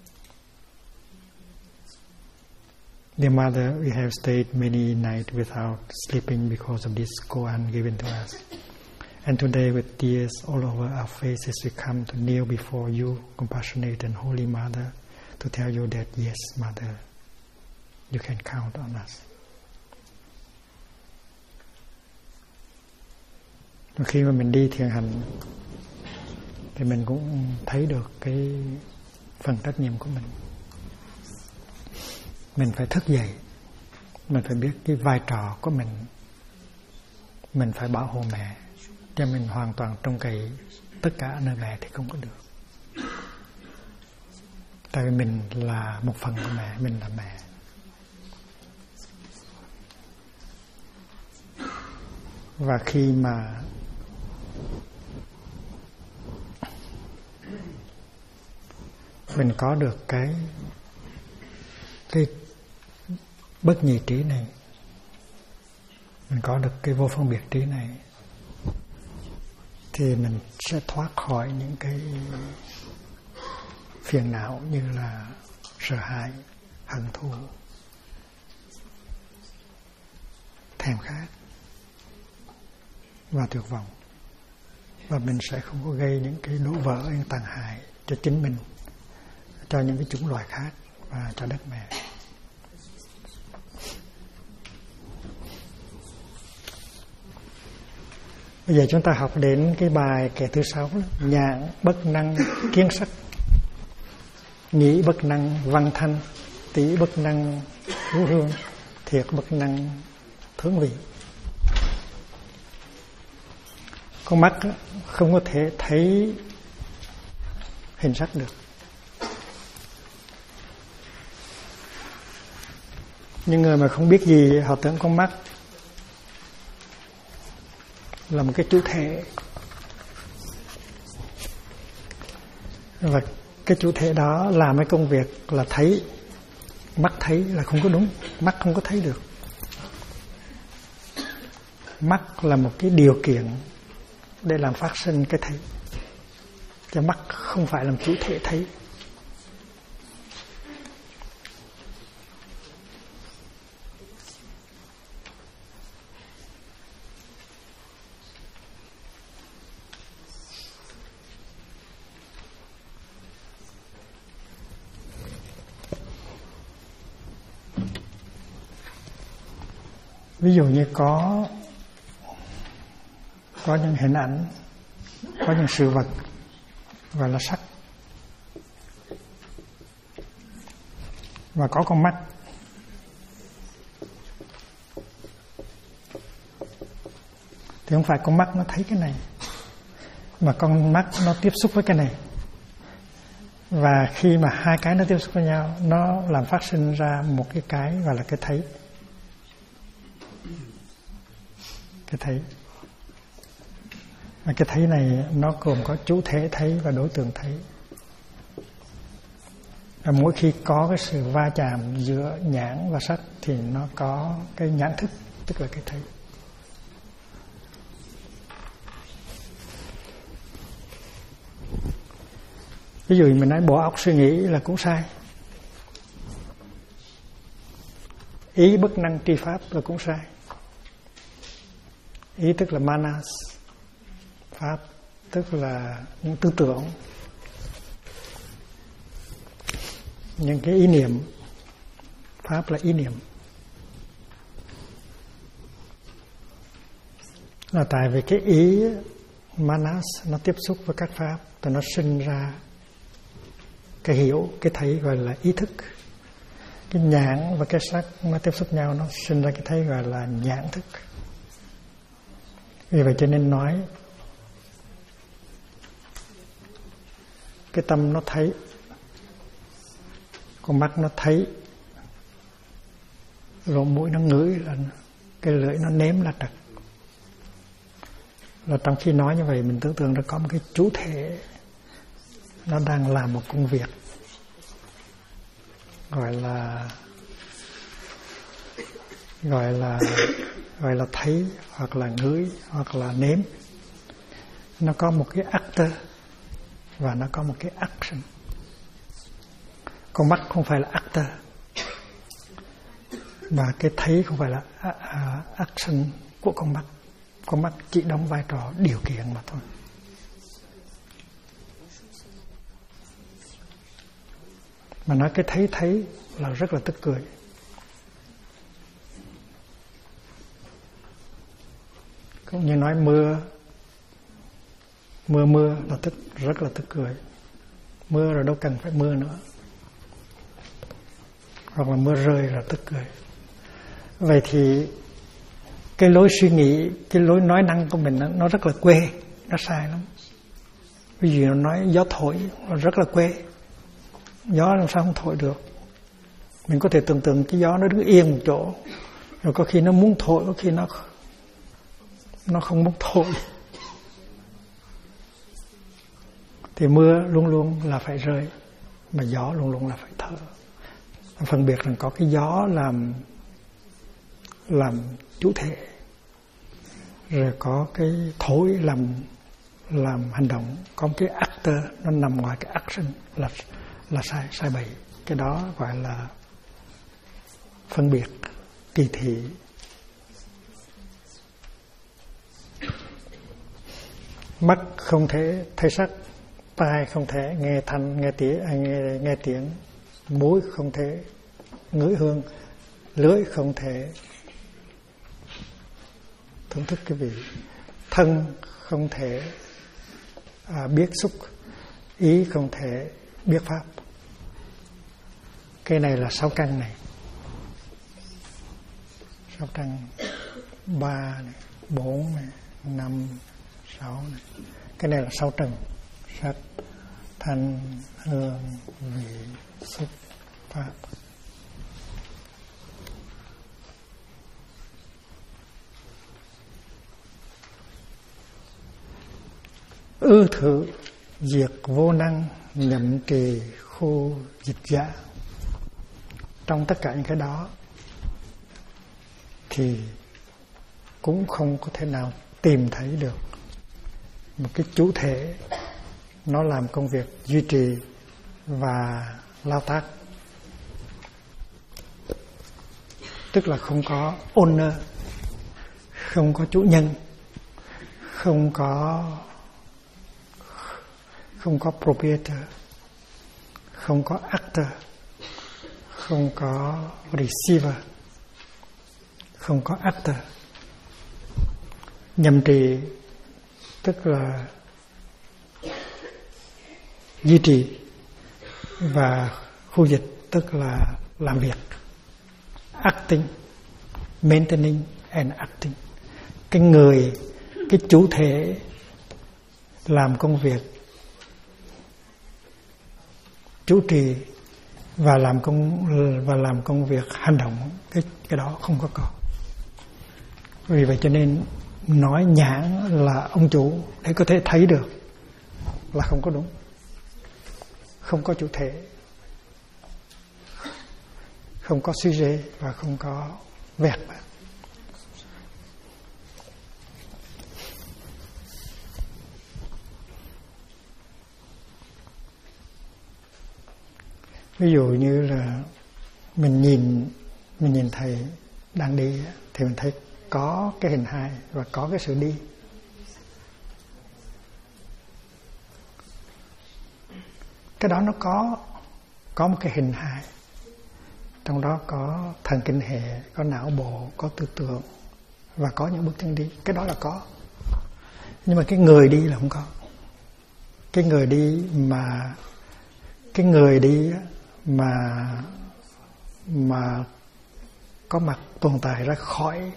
Speaker 1: Dear mother, we have stayed many nights without sleeping because of this koan given to us. And today, with tears all over our faces, we come to kneel before you, compassionate and holy mother, to tell you that yes, mother, you can count on us. Và khi mà mình đi thiền hành thì mình cũng thấy được cái phần trách nhiệm của mình. Mình phải thức dậy, mình phải biết cái vai trò của mình. Mình phải bảo hộ mẹ, cho mình hoàn toàn trông cậy tất cả nơi mẹ thì không có được. Tại vì mình là một phần của mẹ, mình là mẹ. Và khi mà mình có được cái bất nhị trí này, mình có được cái vô phân biệt trí này, thì mình sẽ thoát khỏi những cái phiền não như là sợ hãi, hận thù, thèm khát và tuyệt vọng. Và mình sẽ không có gây những cái đổ vỡ, những tàn hại cho chính mình, cho những cái chủng loài khác và cho đất mẹ. Bây giờ chúng ta học đến cái bài kệ thứ 6: nhạn bất năng kiến sắc, nhĩ bất năng văn thanh, tỷ bất năng ngũ hương, thiệt bất năng thưởng vị. Con mắt không có thể thấy hình sắc được, những người mà không biết gì họ tưởng con mắt là một cái chủ thể, và cái chủ thể đó làm cái công việc là thấy. Mắt thấy là không có đúng, mắt không có thấy được. Mắt là một cái điều kiện để làm phát sinh cái thấy, cho mắt không phải làm chủ thể thấy. Ví dụ như có những hình ảnh, có những sự vật gọi là sắc, và có con mắt. Thì không phải con mắt nó thấy cái này, mà con mắt nó tiếp xúc với cái này. Và khi mà hai cái nó tiếp xúc với nhau, nó làm phát sinh ra một cái gọi là cái thấy. Cái thấy. Và cái thấy này nó gồm có chủ thể thấy và đối tượng thấy. Và mỗi khi có cái sự va chạm giữa nhãn và sắc thì nó có cái nhãn thức, tức là cái thấy. Ví dụ mình nói bộ óc suy nghĩ là cũng sai. Ý bất năng tri pháp là cũng sai. Ý tức là manas, pháp tức là những tư tưởng, những cái ý niệm. Pháp là ý niệm. Là tại vì cái ý manas nó tiếp xúc với các pháp thì nó sinh ra cái hiểu, cái thấy gọi là ý thức. Cái nhãn và cái sắc nó tiếp xúc nhau, nó sinh ra cái thấy gọi là nhãn thức. Vì vậy cho nên nói cái tâm nó thấy, con mắt nó thấy, rồi mũi nó ngửi, là cái lưỡi nó nếm là trật. Là trong khi nói như vậy mình tưởng tượng ra có một cái chủ thể nó đang làm một công việc gọi là thấy, hoặc là ngửi, hoặc là nếm. Nó có một cái actor và nó có một cái action. Con mắt không phải là actor, mà cái thấy không phải là action của con mắt. Con mắt chỉ đóng vai trò điều kiện mà thôi. Mà nói cái thấy là rất là tức cười. Cũng như nói mưa là rất là tức cười. Mưa rồi đâu cần phải mưa nữa. Hoặc là mưa rơi là tức cười. Vậy thì cái lối suy nghĩ, cái lối nói năng của mình nó rất là quê, nó sai lắm. Ví dụ nó nói gió thổi, nó rất là quê. Gió làm sao không thổi được. Mình có thể tưởng tượng cái gió nó đứng yên một chỗ, rồi có khi nó muốn thổi, có khi nó không muốn thổi. Thì mưa luôn luôn là phải rơi, mà gió luôn luôn là phải thở. Phân biệt rằng có cái gió làm chủ thể, rồi có cái thổi làm hành động, có cái actor nó nằm ngoài cái action là sai bậy. Cái đó gọi là phân biệt, kỳ thị. Mắt không thể thấy sắc, tai không thể nghe thanh, nghe tiếng, mũi không thể ngửi hương, lưỡi không thể thưởng thức cái vị, thân không thể biết xúc, ý không thể biết pháp. Cái này là 6 căn này. 6 căn 3 này, 4 này, 5, 6 này. Cái này là 6 trần: sắc, thanh, hương, vị, xúc, pháp. Ư thử diệt vô năng, nhậm trì khu dịch giả. Trong tất cả những cái đó thì cũng không có thể nào tìm thấy được một cái chủ thể nó làm công việc duy trì và lao tác. Tức là không có owner, không có chủ nhân, không có proprietor, không có actor, không có receiver, không có actor. Nhâm trì tức là duy trì, và khu dịch tức là làm việc. Acting, maintaining and acting. Cái chủ thể làm công việc, chủ trì và làm công việc hành động, cái đó không có. Vì vậy cho nên nói nhãn là ông chủ để có thể thấy được là không có đúng. Không có chủ thể, không có sujet và không có verbe. Ví dụ như là mình nhìn thầy đang đi thì mình thấy có cái hình hài và có cái sự đi. Cái đó nó có một cái hình hài, trong đó có thần kinh hệ, có não bộ, có tư tưởng và có những bước chân đi. Cái đó là có. Nhưng mà cái người đi là không có. Cái người đi mà có mặt tồn tại ra khỏi,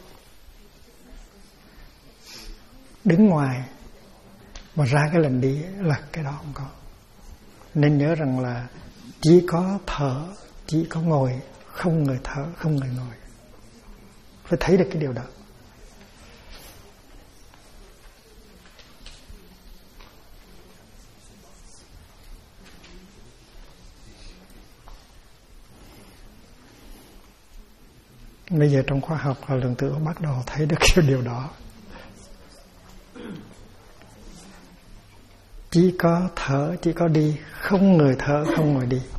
Speaker 1: đứng ngoài mà ra cái lần đi là cái đó không có. Nên nhớ rằng là chỉ có thở, chỉ có ngồi, không người thở, không người ngồi. Phải thấy được cái điều đó. Bây giờ trong khoa học và lượng tử bắt đầu thấy được cái điều đó. Chỉ có thở, chỉ có đi, không người thở, không người đi.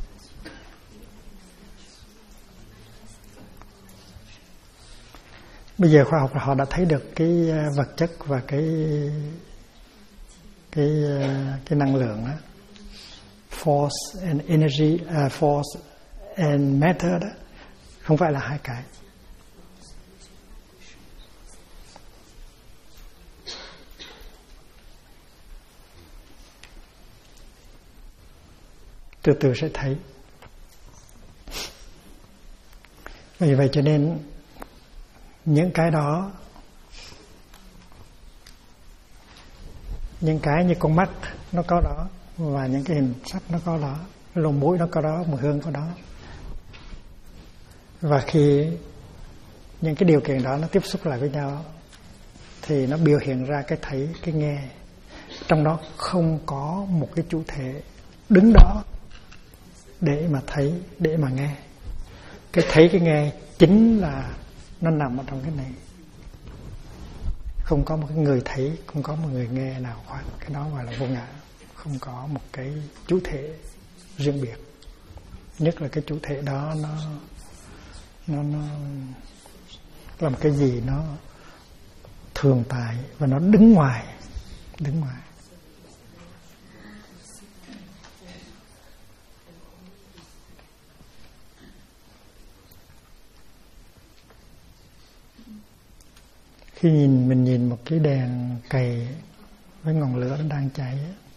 Speaker 1: Bây giờ khoa học họ đã thấy được cái vật chất và cái năng lượng đó. Force and energy, force and matter đó, không phải là hai cái. Từ từ sẽ thấy. Vì vậy cho nên những cái đó, những cái như con mắt nó có đó, và những cái hình sắc nó có đó, lông mũi nó có đó, mùi hương có đó. Và khi những cái điều kiện đó nó tiếp xúc lại với nhau thì nó biểu hiện ra cái thấy, cái nghe. Trong đó không có một cái chủ thể đứng đó để mà thấy, để mà nghe. Cái thấy, cái nghe chính là nó nằm ở trong cái này. Không có một cái người thấy, không có một người nghe nào khác. Cái đó gọi là vô ngã. Không có một cái chủ thể riêng biệt. Nhất là cái chủ thể đó nó là một cái gì nó thường tại và nó đứng ngoài. Khi mình nhìn một cái đèn cầy với ngọn lửa nó đang cháy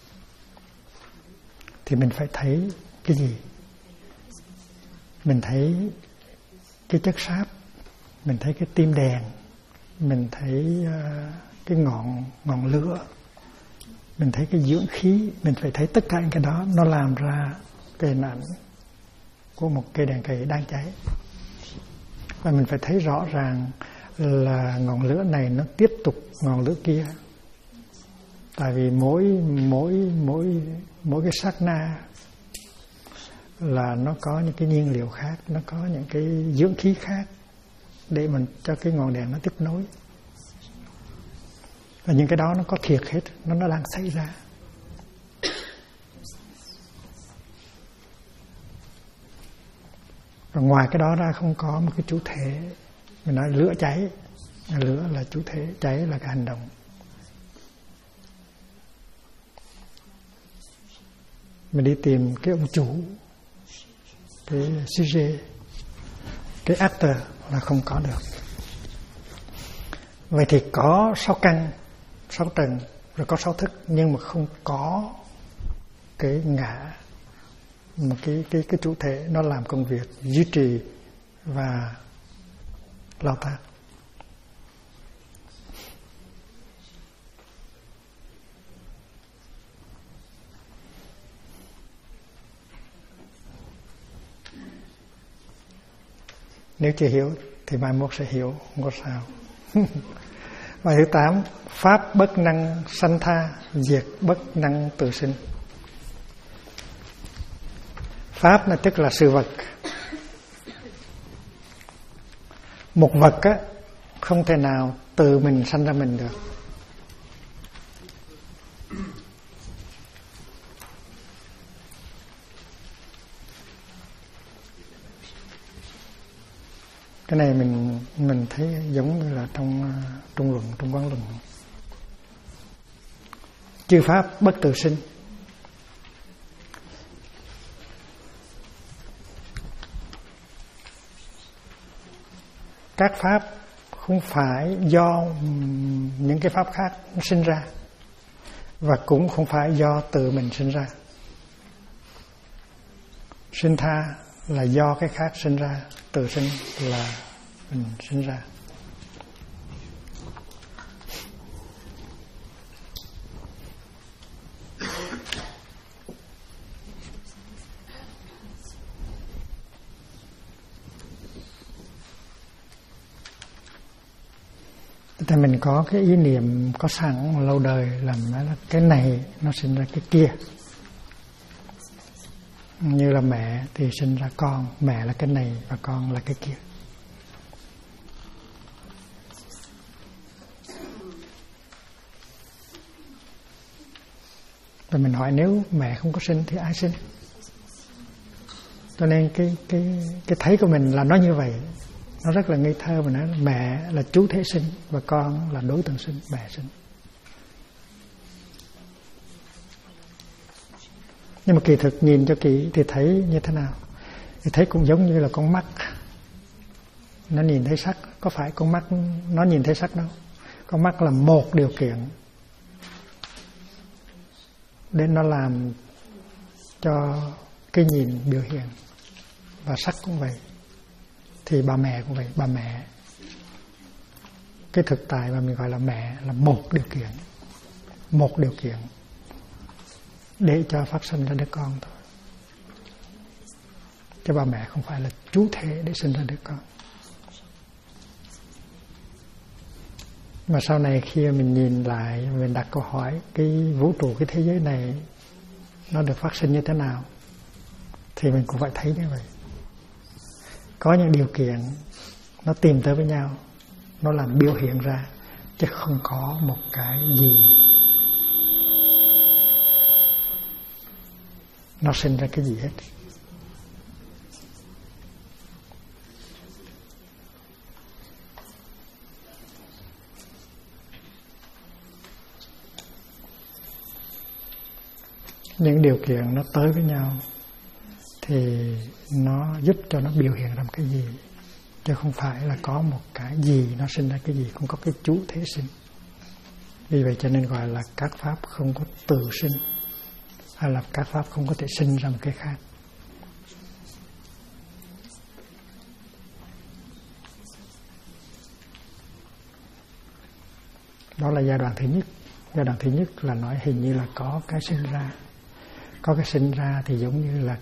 Speaker 1: thì mình phải thấy cái gì? Mình thấy cái chất sáp, mình thấy cái tim đèn, mình thấy cái ngọn lửa, mình thấy cái dưỡng khí, mình phải thấy tất cả những cái đó nó làm ra cái hình ảnh của một cây đèn cầy đang cháy. Và mình phải thấy rõ ràng là ngọn lửa này nó tiếp tục ngọn lửa kia. Tại vì mỗi cái sát na là nó có những cái nhiên liệu khác, nó có những cái dưỡng khí khác để mình cho cái ngọn đèn nó tiếp nối. Và những cái đó nó có thiệt hết, nó đang xảy ra. Và ngoài cái đó ra không có một cái chủ thể. Mình nói lửa cháy, lửa là chủ thể, cháy là cái hành động. Mình đi tìm cái ông chủ, cái sujet, cái actor là không có được. Vậy thì có 6 căn, 6 trần, rồi có 6 thức, nhưng mà không có cái ngã, một cái chủ thể nó làm công việc duy trì và lao tác. Nếu chưa hiểu thì mai mốt sẽ hiểu, không có sao. Bài thứ 8, pháp bất năng sanh tha, diệt bất năng tự sinh. Pháp là tức là sự vật. Một vật á, không thể nào từ mình sanh ra mình được. Cái này mình thấy giống như là trong Trung luận, trong Quán luận. Chư pháp bất tự sinh. Các pháp không phải do những cái pháp khác sinh ra, và cũng không phải do tự mình sinh ra. Sinh tha là do cái khác sinh ra, tự sinh là mình sinh ra. Tại mình có cái ý niệm có sẵn lâu đời làm là cái này nó sinh ra cái kia. Như là mẹ thì sinh ra con, mẹ là cái này và con là cái kia. Và mình hỏi nếu mẹ không có sinh thì ai sinh? Cho nên cái thấy của mình là nó như vậy. Nó rất là ngây thơ, mà nói mẹ là chủ thể sinh và con là đối tượng sinh, mẹ sinh. Nhưng mà kỳ thực nhìn cho kỹ thì thấy như thế nào? Thì thấy cũng giống như là con mắt. Nó nhìn thấy sắc, có phải con mắt nó nhìn thấy sắc đâu. Con mắt là một điều kiện để nó làm cho cái nhìn biểu hiện. Và sắc cũng vậy. Thì bà mẹ cũng vậy, bà mẹ, cái thực tại mà mình gọi là mẹ là một điều kiện để cho phát sinh ra đứa con thôi. Chứ bà mẹ không phải là chủ thể để sinh ra đứa con. Mà sau này khi mình nhìn lại, mình đặt câu hỏi cái vũ trụ, cái thế giới này nó được phát sinh như thế nào, thì mình cũng phải thấy như vậy. Có những điều kiện nó tìm tới với nhau, nó làm biểu hiện ra, chứ không có một cái gì nó sinh ra cái gì hết. Những điều kiện nó tới với nhau thì nó giúp cho nó biểu hiện ra cái gì, chứ không phải là có một cái gì nó sinh ra cái gì, không có cái chủ thể sinh. Vì vậy cho nên gọi là các pháp không có tự sinh, hay là các pháp không có thể sinh ra một cái khác. Đó là giai đoạn thứ nhất. Giai đoạn thứ nhất là nói hình như là có cái sinh ra. Có cái sinh ra thì giống như là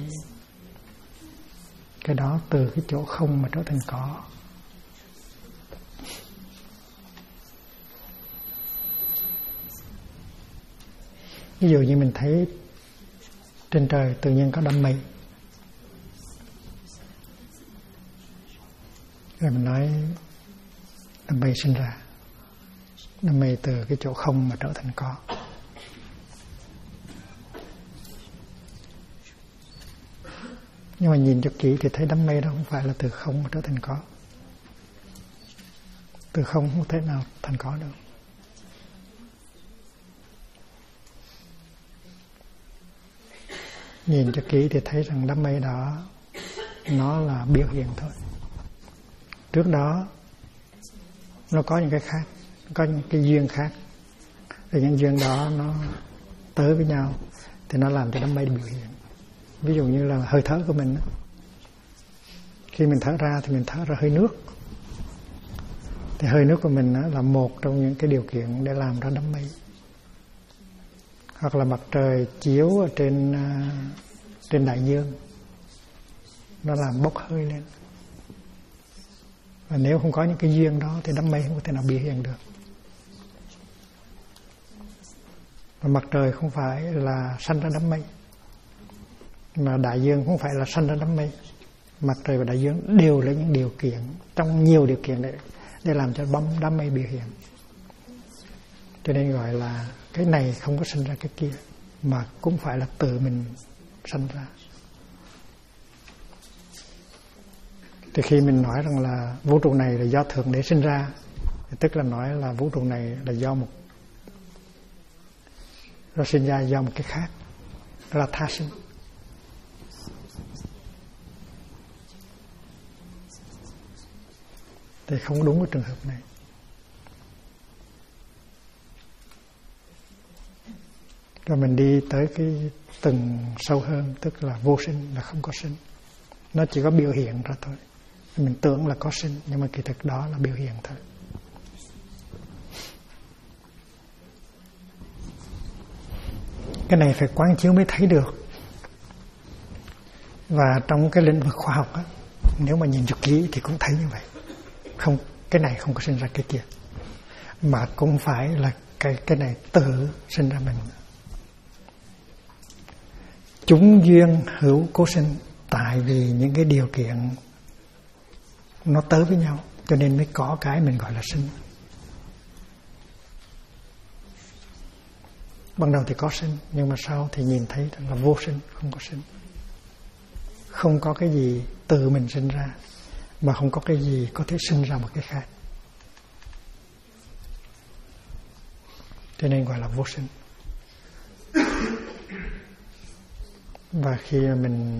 Speaker 1: cái đó từ cái chỗ không mà trở thành có. Ví dụ như mình thấy trên trời tự nhiên có đám mây, rồi mình nói đám mây sinh ra. Đám mây từ cái chỗ không mà trở thành có. Nhưng mà nhìn cho kỹ thì thấy đám mây đó không phải là từ không mà trở thành có. Từ không không thể nào thành có đâu. Nhìn cho kỹ thì thấy rằng đám mây đó nó là biểu hiện thôi. Trước đó nó có những cái khác, có những cái duyên khác, rồi những duyên đó nó tới với nhau thì nó làm cho đám mây biểu hiện. Ví dụ như là hơi thở của mình đó. Khi mình thở ra thì mình thở ra hơi nước, thì hơi nước của mình đó là một trong những cái điều kiện để làm ra đám mây. Hoặc là mặt trời chiếu ở trên đại dương, nó làm bốc hơi lên. Và nếu không có những cái duyên đó thì đám mây không có thể nào biểu hiện được. Và mặt trời không phải là sanh ra đám mây, mà đại dương không phải là sanh ra đám mây. Mặt trời và đại dương đều là những điều kiện, trong nhiều điều kiện để làm cho đám mây biểu hiện. Cho nên gọi là cái này không có sinh ra cái kia, mà cũng phải là tự mình sanh ra. Thì khi mình nói rằng là vũ trụ này là do Thượng Đế sinh ra, thì tức là nói là vũ trụ này là do sinh ra do một cái khác, đó là tha sinh. Thì không đúng với trường hợp này. Rồi mình đi tới cái tầng sâu hơn, tức là vô sinh, là không có sinh. Nó chỉ có biểu hiện ra thôi. Mình tưởng là có sinh, nhưng mà kỳ thực đó là biểu hiện thôi. Cái này phải quán chiếu mới thấy được. Và trong cái lĩnh vực khoa học á, nếu mà nhìn cho kỹ thì cũng thấy như vậy. Không, cái này không có sinh ra cái kia, mà cũng phải là cái này tự sinh ra mình. Chúng duyên hữu cố sinh, tại vì những cái điều kiện nó tới với nhau, cho nên mới có cái mình gọi là sinh. Ban đầu thì có sinh, nhưng mà sau thì nhìn thấy là vô sinh, không có sinh. Không có cái gì từ mình sinh ra, mà không có cái gì có thể sinh ra một cái khác. Cho nên gọi là vô sinh. Và khi mình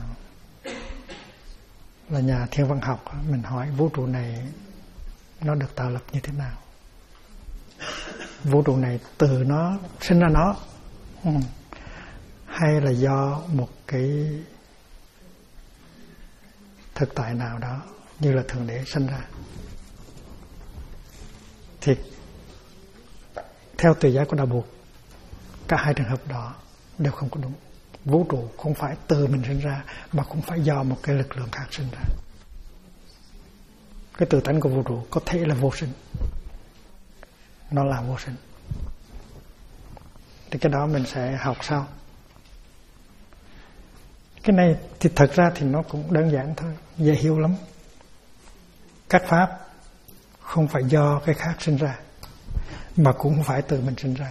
Speaker 1: là nhà thiên văn học, mình hỏi vũ trụ này nó được tạo lập như thế nào? Vũ trụ này từ nó sinh ra nó, hay là do một cái thực tại nào đó như là Thượng Đế sinh ra? Thì theo tự giải của Đạo Buộc, cả hai trường hợp đó đều không có đúng. Vũ trụ không phải từ mình sinh ra, mà cũng phải do một cái lực lượng khác sinh ra. Cái tự tánh của vũ trụ có thể là vô sinh, nó là vô sinh. Thì cái đó mình sẽ học sau. Cái này thì thật ra thì nó cũng đơn giản thôi, dễ hiểu lắm. Các pháp không phải do cái khác sinh ra, mà cũng không phải từ mình sinh ra.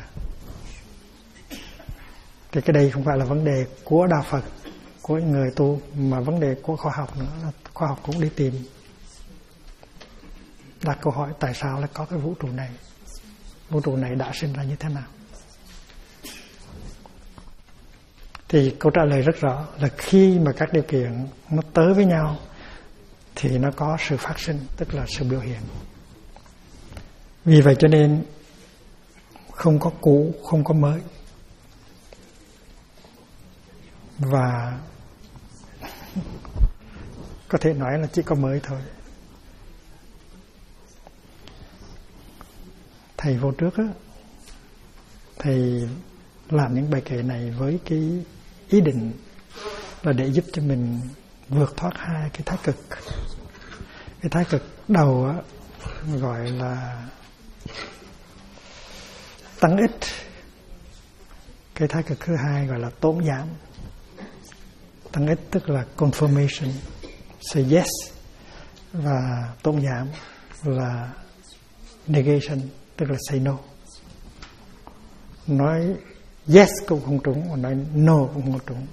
Speaker 1: Thì cái đây không phải là vấn đề của Đạo Phật, của người tu, mà vấn đề của khoa học nữa. Khoa học cũng đi tìm, đặt câu hỏi tại sao lại có cái vũ trụ này, vũ trụ này đã sinh ra như thế nào. Thì câu trả lời rất rõ là khi mà các điều kiện nó tới với nhau thì nó có sự phát sinh, tức là sự biểu hiện. Vì vậy cho nên không có cũ, không có mới. Và có thể nói là chỉ có mới thôi. Thầy vô trước á, thầy làm những bài kệ này với cái ý định là để giúp cho mình vượt thoát hai cái thái cực. Cái thái cực đầu á, gọi là tăng ích. Cái thái cực thứ hai gọi là tốn giảm. Tăng ích tức là confirmation, say yes, và tốn giảm là negation, tức là say no. Nói yes cũng không trúng, mà nói no cũng không trúng.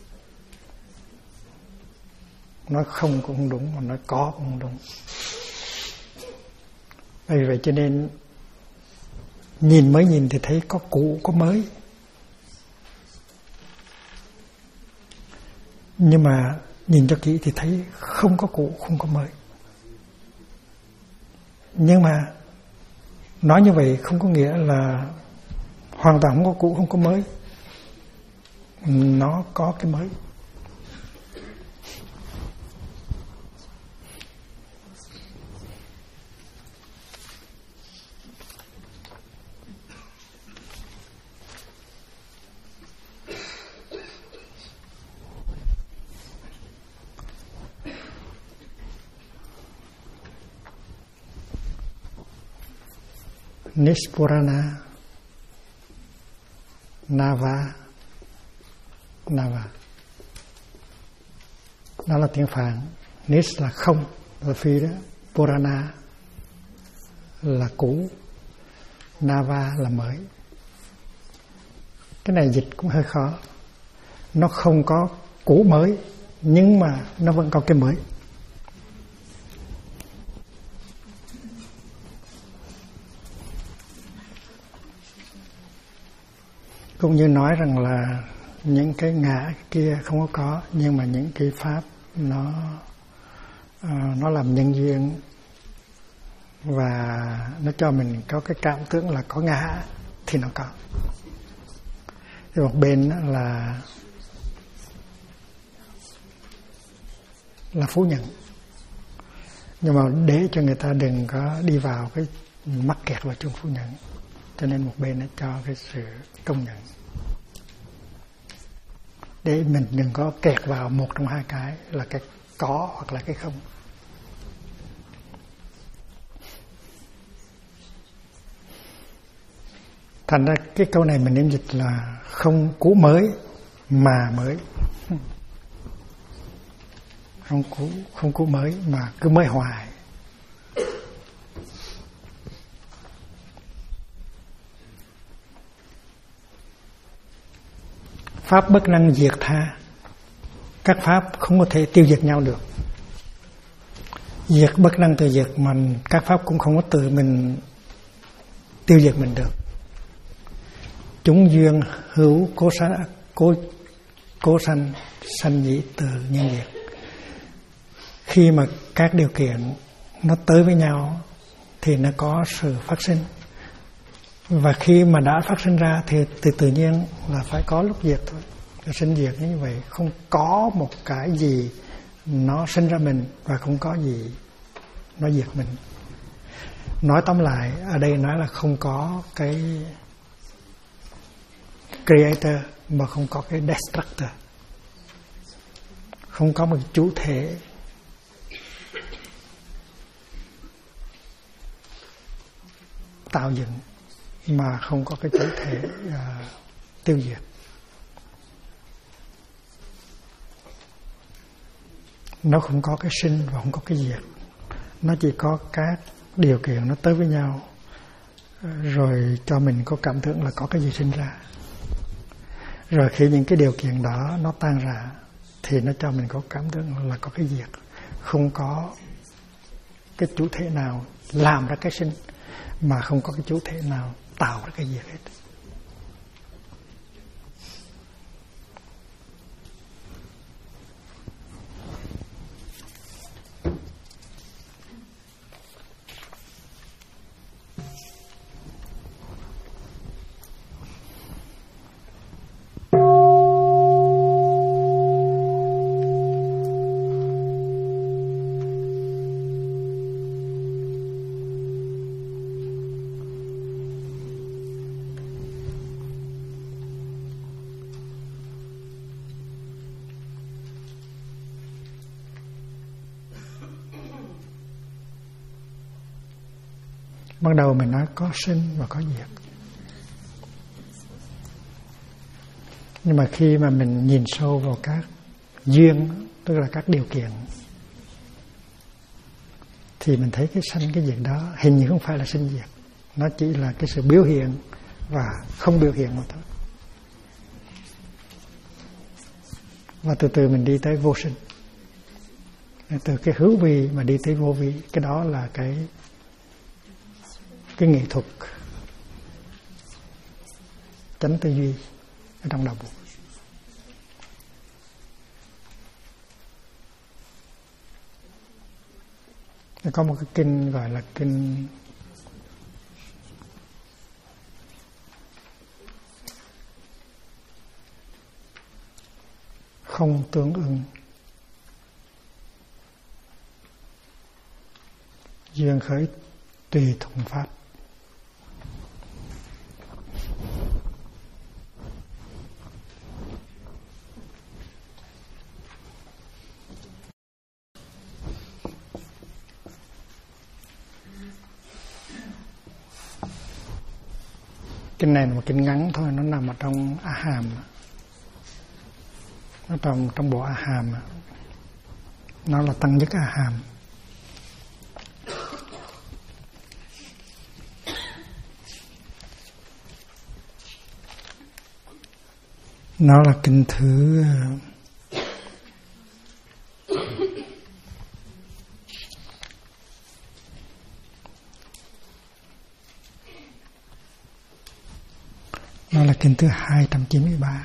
Speaker 1: Nói không cũng không đúng, mà nói có cũng không đúng. Vì vậy cho nên nhìn mới nhìn thì thấy có cũ có mới, nhưng mà nhìn cho kỹ thì thấy không có cũ không có mới. Nhưng mà nói như vậy không có nghĩa là hoàn toàn không có cũ, không có mới. Nó có cái mới. Nispurana Nava. Đó là tiếng Phạn. Nis là không, là phi đó. Purana là cũ, Nava là mới. Cái này dịch cũng hơi khó. Nó không có cũ mới, nhưng mà nó vẫn có cái mới. Cũng như nói rằng là những cái ngã kia không có, nhưng mà những cái pháp nó làm nhân duyên và nó cho mình có cái cảm tưởng là có ngã thì nó có. Thì một bên là phủ nhận, nhưng mà để cho người ta đừng có đi vào cái mắc kẹt vào trong phủ nhận, cho nên một bên nó cho cái sự công nhận, để mình đừng có kẹt vào một trong hai cái, là cái có hoặc là cái không. Thành ra cái câu này mình nên dịch là không cũ mới mà mới. Không cũ mới mà cứ mới hoài. Pháp bất năng diệt tha. Các pháp không có thể tiêu diệt nhau được. Diệt bất năng tự diệt, mà các pháp cũng không có tự mình tiêu diệt mình được. Chúng duyên hữu cố sanh, sanh dĩ từ nhân diệt. Khi mà các điều kiện nó tới với nhau thì nó có sự phát sinh. Và khi mà đã phát sinh ra thì tự nhiên là phải có lúc diệt thôi. Sinh diệt như vậy, không có một cái gì nó sinh ra mình và không có gì nó diệt mình. Nói tóm lại, ở đây nói là không có cái creator mà không có cái destructor. Không có một chủ thể tạo dựng mà không có cái chủ thể tiêu diệt. Nó không có cái sinh và không có cái diệt. Nó chỉ có các điều kiện nó tới với nhau, rồi cho mình có cảm tưởng là có cái gì sinh ra. Rồi khi những cái điều kiện đó nó tan rã thì nó cho mình có cảm tưởng là có cái diệt. Không có cái chủ thể nào làm ra cái sinh, mà không có cái chủ thể nào tạo ra cái diệt hết. Ban đầu mình nói có sinh và có diệt. Nhưng mà khi mà mình nhìn sâu vào các duyên, tức là các điều kiện, thì mình thấy cái sanh cái diệt đó hình như không phải là sinh diệt. Nó chỉ là cái sự biểu hiện và không biểu hiện mà thôi. Và từ từ mình đi tới vô sinh. Từ cái hữu vi mà đi tới vô vi, cái đó là cái nghệ thuật chánh tư duy ở trong đầu buộc. Có một cái kinh gọi là kinh không tương ưng, duyên khởi tùy thuận pháp. Kinh này là một kinh ngắn thôi, nó nằm ở trong A Hàm, nó trong bộ A Hàm, nó là tăng nhất A Hàm. Nó là kinh thứ nó là kinh thứ 293.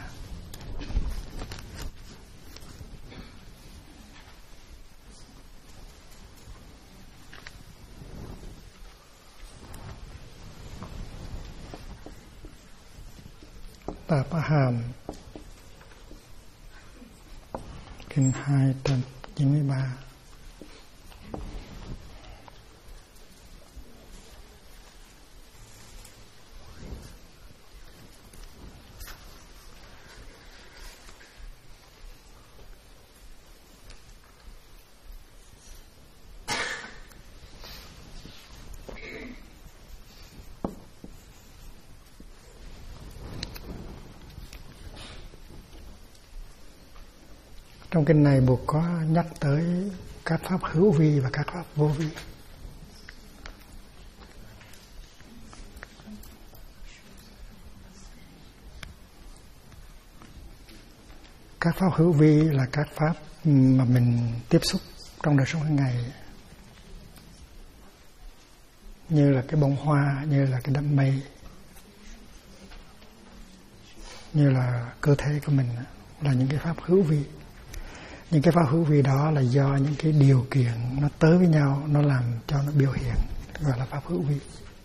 Speaker 1: Tạp A Hàm, kinh 293. Trong kinh này buộc có nhắc tới các pháp hữu vi và các pháp vô vi. Các pháp hữu vi là các pháp mà mình tiếp xúc trong đời sống hàng ngày, như là cái bông hoa, như là cái đám mây, như là cơ thể của mình, là những cái pháp hữu vi. Những cái pháp hữu vi đó là do những cái điều kiện nó tới với nhau, nó làm cho nó biểu hiện, gọi là pháp hữu vi.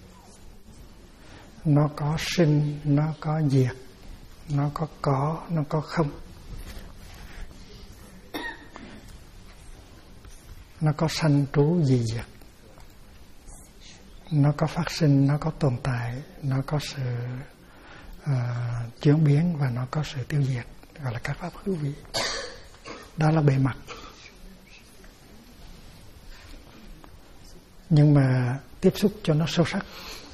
Speaker 1: Nó có sinh, nó có diệt, nó có không. Nó có sanh trú dị diệt. Nó có phát sinh, nó có tồn tại, nó có sự chuyển biến và nó có sự tiêu diệt, gọi là các pháp hữu vi. Đó là bề mặt. Nhưng mà tiếp xúc cho nó sâu sắc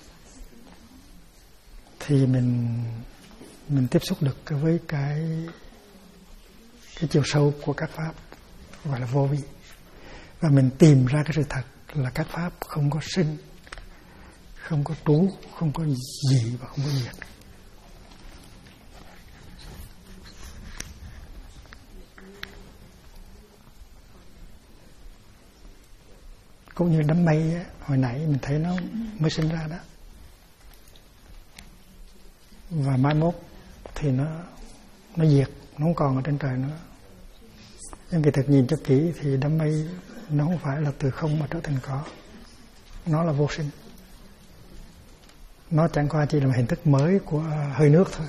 Speaker 1: thì mình tiếp xúc được với cái chiều sâu của các pháp, gọi là vô vi. Và mình tìm ra cái sự thật là các pháp không có sinh, không có trú, không có dị và không có diệt. Cũng như đám mây á, hồi nãy mình thấy nó mới sinh ra đó, và mai mốt thì nó diệt, nó không còn ở trên trời nữa. Nhưng kỳ thực nhìn cho kỹ thì đám mây nó không phải là từ không mà trở thành có, nó là vô sinh. Nó chẳng qua chỉ là một hình thức mới của hơi nước thôi,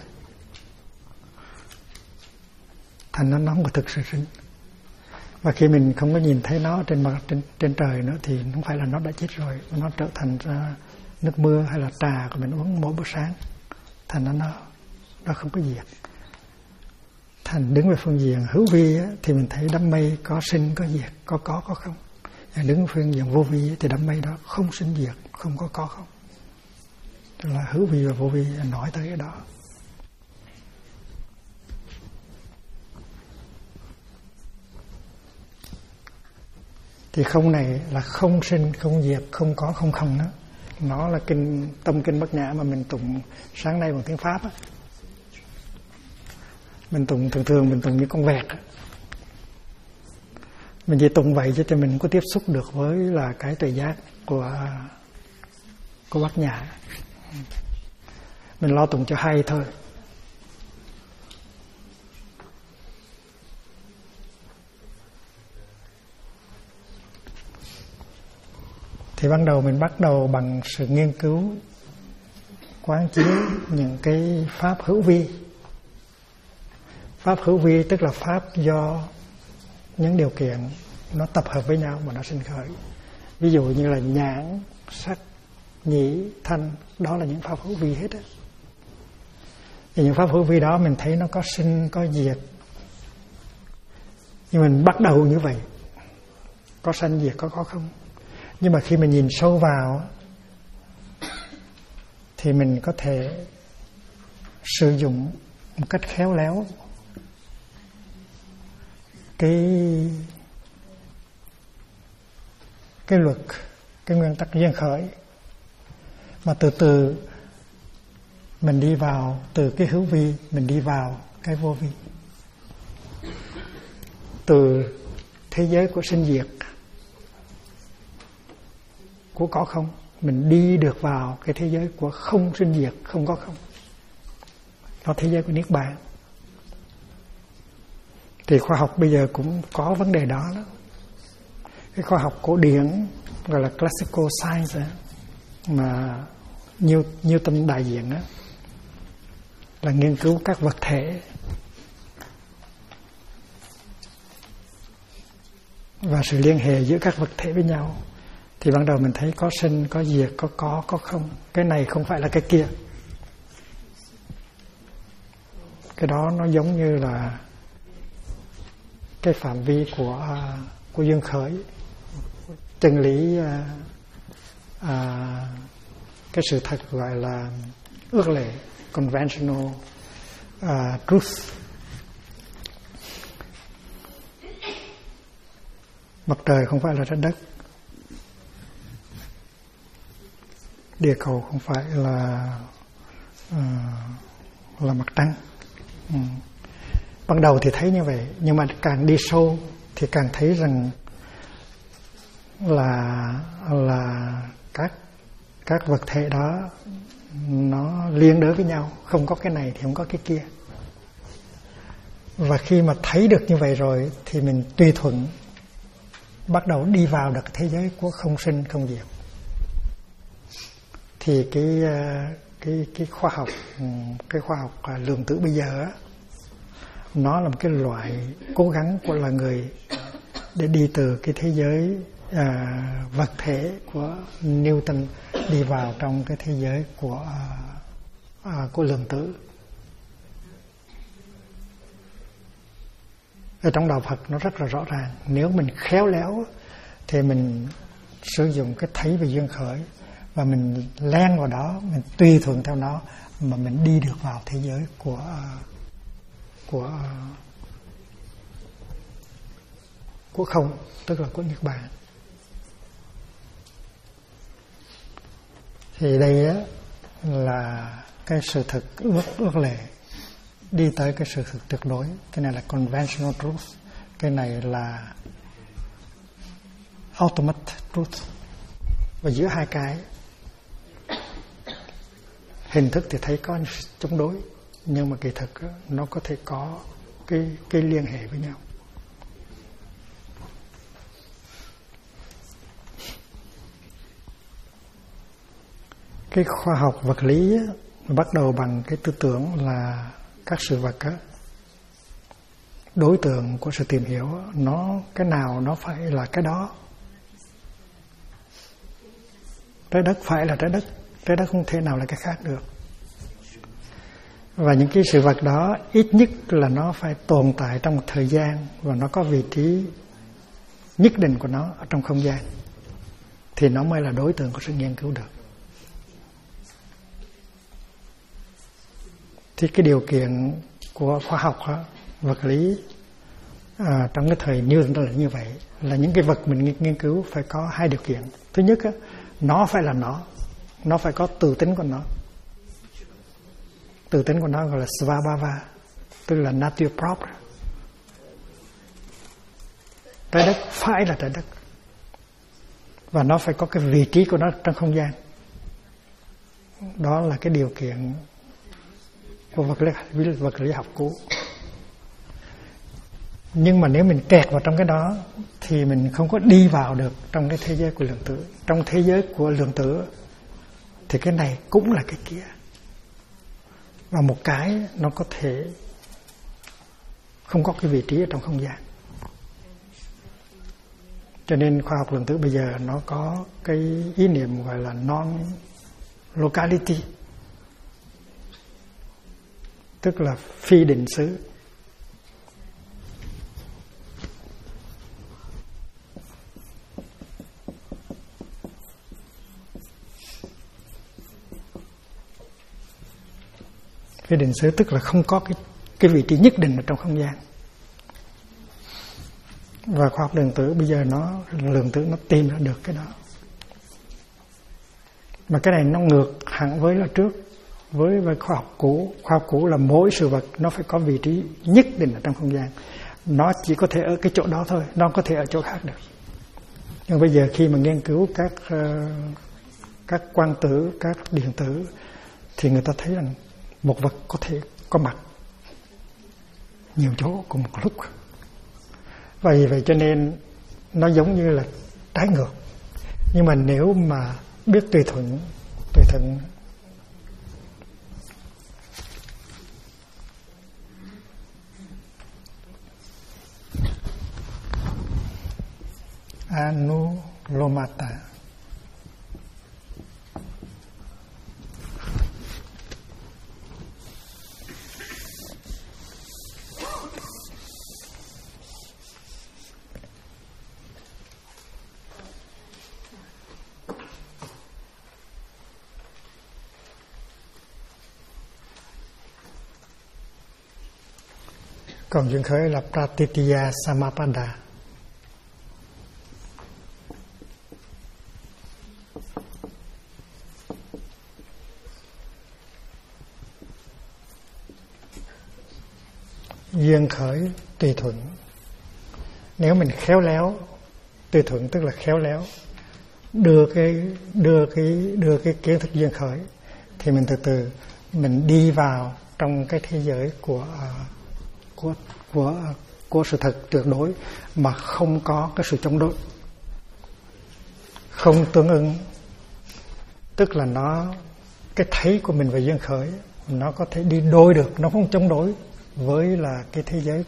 Speaker 1: thành nó không có thực sự sinh. Và khi mình không có nhìn thấy nó trên trời nữa thì không phải là nó đã chết rồi, nó trở thành ra nước mưa hay là trà của mình uống mỗi bữa sáng, thành nó không có diệt. Thành đứng về phương diện hữu vi á, thì mình thấy đám mây có sinh có diệt, có không. Đứng về phương diện vô vi thì đám mây đó không sinh diệt, không có không. Tức là hữu vi và vô vi nói tới cái đó. Thì không này là không sinh, không diệt, không có, không không đó. Nó là tâm kinh Bát Nhã mà mình tụng sáng nay bằng tiếng Pháp á. Mình tụng thường mình tụng như con vẹt á. Mình chỉ tụng vậy chứ mình không có tiếp xúc được với là cái tuệ giác của Bát Nhã. Mình lo tụng cho hay thôi. Thì ban đầu mình bắt đầu bằng sự nghiên cứu quán chiếu những cái pháp hữu vi. Pháp hữu vi tức là pháp do những điều kiện nó tập hợp với nhau mà nó sinh khởi. Ví dụ như là nhãn, sắc, nhĩ, thanh, đó là những pháp hữu vi hết á. Thì những pháp hữu vi đó mình thấy nó có sinh, có diệt. Nhưng mình bắt đầu như vậy, có sanh diệt, có không. Nhưng mà khi mình nhìn sâu vào thì mình có thể sử dụng một cách khéo léo cái luật, cái nguyên tắc duyên khởi, mà từ từ mình đi vào, từ cái hữu vi mình đi vào cái vô vi, từ thế giới của sinh diệt, của có không, mình đi được vào cái thế giới của không sinh diệt, không có không, đó thế giới của Niết Bàn. Thì khoa học bây giờ cũng có vấn đề đó. Cái khoa học cổ điển gọi là classical science mà Newton đại diện đó, là nghiên cứu các vật thể và sự liên hệ giữa các vật thể với nhau. Thì ban đầu mình thấy có sinh, có diệt, có không. Cái này không phải là cái kia. Cái đó nó giống như là cái phạm vi của duyên khởi, chân lý, cái sự thật gọi là ước lệ, conventional truth. Mặt trời không phải là trái đất, địa cầu không phải là mặt trăng. Ban đầu thì thấy như vậy, nhưng mà càng đi sâu thì càng thấy rằng là các vật thể đó nó liên đới với nhau, không có cái này thì không có cái kia. Và khi mà thấy được như vậy rồi thì mình tùy thuận bắt đầu đi vào được thế giới của không sinh không diệt. Thì cái khoa học lượng tử bây giờ á, nó là một cái loại cố gắng của loài người để đi từ cái thế giới vật thể của Newton đi vào trong cái thế giới của lượng tử. Ở trong đạo Phật nó rất là rõ ràng, nếu mình khéo léo thì mình sử dụng cái thấy về duyên khởi và mình len vào đó, mình tùy thuận theo nó mà mình đi được vào thế giới của không, tức là của Niết Bàn. Thì đây á là cái sự thực ước lệ đi tới cái sự thực tuyệt đối. Cái này là conventional truth, cái này là ultimate truth. Và giữa hai cái hình thức thì thấy có chống đối, nhưng mà kỳ thực nó có thể có cái liên hệ với nhau. Cái khoa học vật lý bắt đầu bằng cái tư tưởng là các sự vật á, đối tượng của sự tìm hiểu nó cái nào nó phải là cái đó. Trái đất phải là trái đất, trái đất không thể nào là cái khác được. Và những cái sự vật đó ít nhất là nó phải tồn tại trong một thời gian và nó có vị trí nhất định của nó ở trong không gian thì nó mới là đối tượng của sự nghiên cứu được. Thì cái điều kiện của khoa học vật lý trong cái thời Newton là như vậy, là những cái vật mình nghiên cứu phải có hai điều kiện. Thứ nhất nó phải là nó phải có tự tính của nó. Tự tính của nó gọi là svabhava, tức là nature propre. Trái đất phải là trái đất và nó phải có cái vị trí của nó trong không gian. Đó là cái điều kiện của vật lý học cũ. Nhưng mà nếu mình kẹt vào trong cái đó thì mình không có đi vào được trong cái thế giới của lượng tử. Trong thế giới của lượng tử thì cái này cũng là cái kia, và một cái nó có thể không có cái vị trí ở trong không gian. Cho nên khoa học lượng tử bây giờ nó có cái ý niệm gọi là non-locality, tức là phi định xứ. Phi định xứ tức là không có cái vị trí nhất định ở trong không gian. Và khoa học lượng tử bây giờ lượng tử nó tìm ra được cái đó. Mà cái này nó ngược hẳn với là trước, với khoa học cũ. Khoa học cũ là mỗi sự vật nó phải có vị trí nhất định ở trong không gian. Nó chỉ có thể ở cái chỗ đó thôi, nó không có thể ở chỗ khác được. Nhưng bây giờ khi mà nghiên cứu các quang tử, các điện tử, thì người ta thấy rằng một vật có thể có mặt nhiều chỗ cùng một lúc. Vậy cho nên nó giống như là trái ngược. Nhưng mà nếu mà biết tùy thuận Anulomata, còn duyên khởi là Pratitya Samapada. Duyên khởi tùy thuận. Nếu mình khéo léo, tùy thuận tức là khéo léo, đưa cái kiến thức duyên khởi, thì mình từ từ mình đi vào trong cái thế giới của sự thật tuyệt đối mà không có cái sự chống đối, không tương ứng. Tức là cái thấy của mình về duyên khởi nó có thể đi đôi được, nó không chống đối với là cái thế giới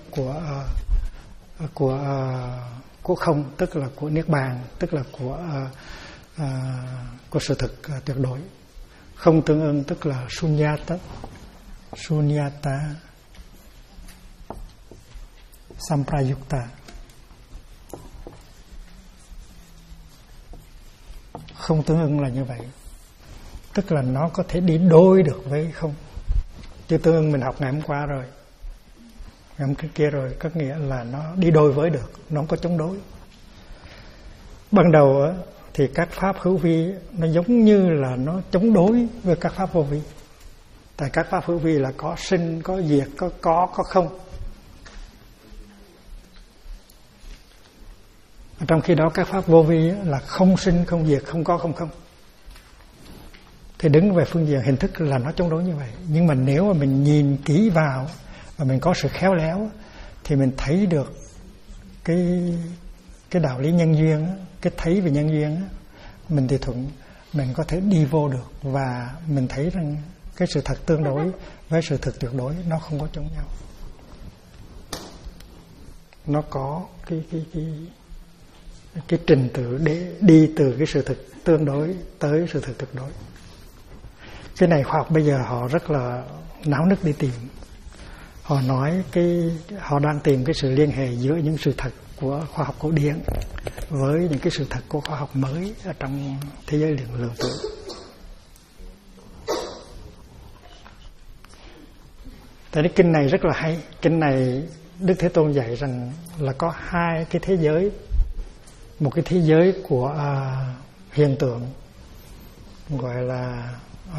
Speaker 1: của không, tức là của niết bàn, tức là của sự thực tuyệt đối. Không tương ứng tức là sunyata samprayukta. Không tương ứng là như vậy, tức là nó có thể đi đôi được với không. Chứ tương ứng mình học ngày hôm qua rồi, ngày hôm kia rồi, có nghĩa là nó đi đôi với được, nó không có chống đối. Ban đầu thì các pháp hữu vi nó giống như là nó chống đối với các pháp vô vi. Tại các pháp hữu vi là có sinh, có diệt, có không. Trong khi đó các pháp vô vi là không sinh, không diệt, không có, không không. Thì đứng về phương diện hình thức là nó chống đối như vậy. Nhưng mà nếu mà mình nhìn kỹ vào và mình có sự khéo léo thì mình thấy được cái đạo lý nhân duyên, cái thấy về nhân duyên, mình thì thuận, mình có thể đi vô được. Và mình thấy rằng cái sự thật tương đối với sự thực tuyệt đối nó không có chống nhau. Nó có cái trình tự để đi từ cái sự thực tương đối tới sự thực tuyệt đối. Cái này khoa học bây giờ họ rất là náo nức đi tìm. Họ nói họ đang tìm cái sự liên hệ giữa những sự thật của khoa học cổ điển với những cái sự thật của khoa học mới ở trong thế giới lượng tử. Tại cái kinh này rất là hay. Kinh này Đức Thế Tôn dạy rằng là có hai cái thế giới. Một cái thế giới của hiện tượng gọi là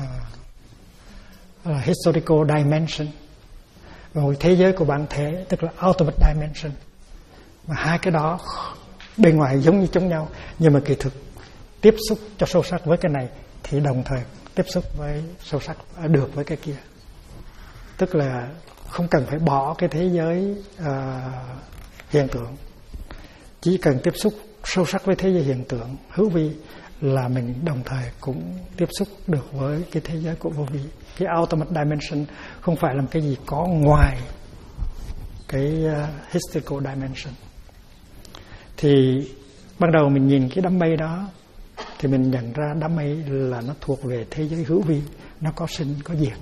Speaker 1: historical dimension, và một thế giới của bản thể tức là ultimate dimension. Và hai cái đó bên ngoài giống như chống nhau, nhưng mà kỳ thực tiếp xúc cho sâu sắc với cái này thì đồng thời tiếp xúc với sâu sắc được với cái kia. Tức là không cần phải bỏ cái thế giới hiện tượng, chỉ cần tiếp xúc sâu sắc với thế giới hiện tượng hữu vi là mình đồng thời cũng tiếp xúc được với cái thế giới của vô vi. Cái ultimate dimension không phải là một cái gì có ngoài cái historical dimension. Thì ban đầu mình nhìn cái đám mây đó thì mình nhận ra đám mây là nó thuộc về thế giới hữu vi, nó có sinh có diệt.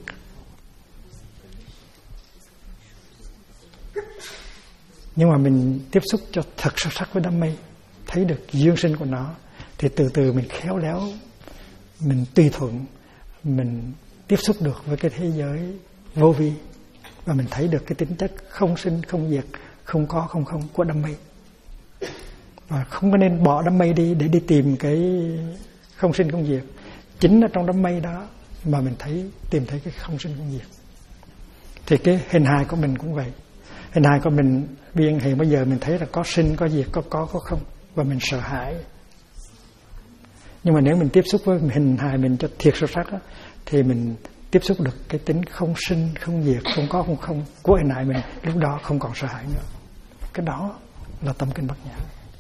Speaker 1: Nhưng mà mình tiếp xúc cho thật sâu sắc với đám mây, thấy được duyên sinh của nó, thì từ từ mình khéo léo, mình tùy thuận, mình tiếp xúc được với cái thế giới vô vi, và mình thấy được cái tính chất không sinh không diệt, không có không không của đám mây. Và không có nên bỏ đám mây đi để đi tìm cái không sinh không diệt. Chính ở trong đám mây đó mà mình tìm thấy cái không sinh không diệt. Thì cái hình hài của mình cũng vậy. Hình hài của mình hiện bây giờ mình thấy là có sinh có diệt, có không, và mình sợ hãi. Nhưng mà nếu mình tiếp xúc với hình hài mình cho thiệt sâu sắc đó, thì mình tiếp xúc được cái tính không sinh không diệt, không có không không của hình hài mình, lúc đó không còn sợ hãi nữa. Cái đó là tâm kinh Bát Nhã.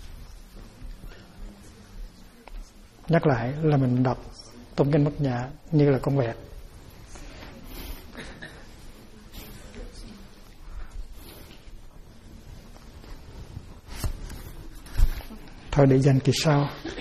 Speaker 1: Nhắc lại là mình đọc tâm kinh Bát Nhã như là con vẹt. Thôi để dành kỳ sau.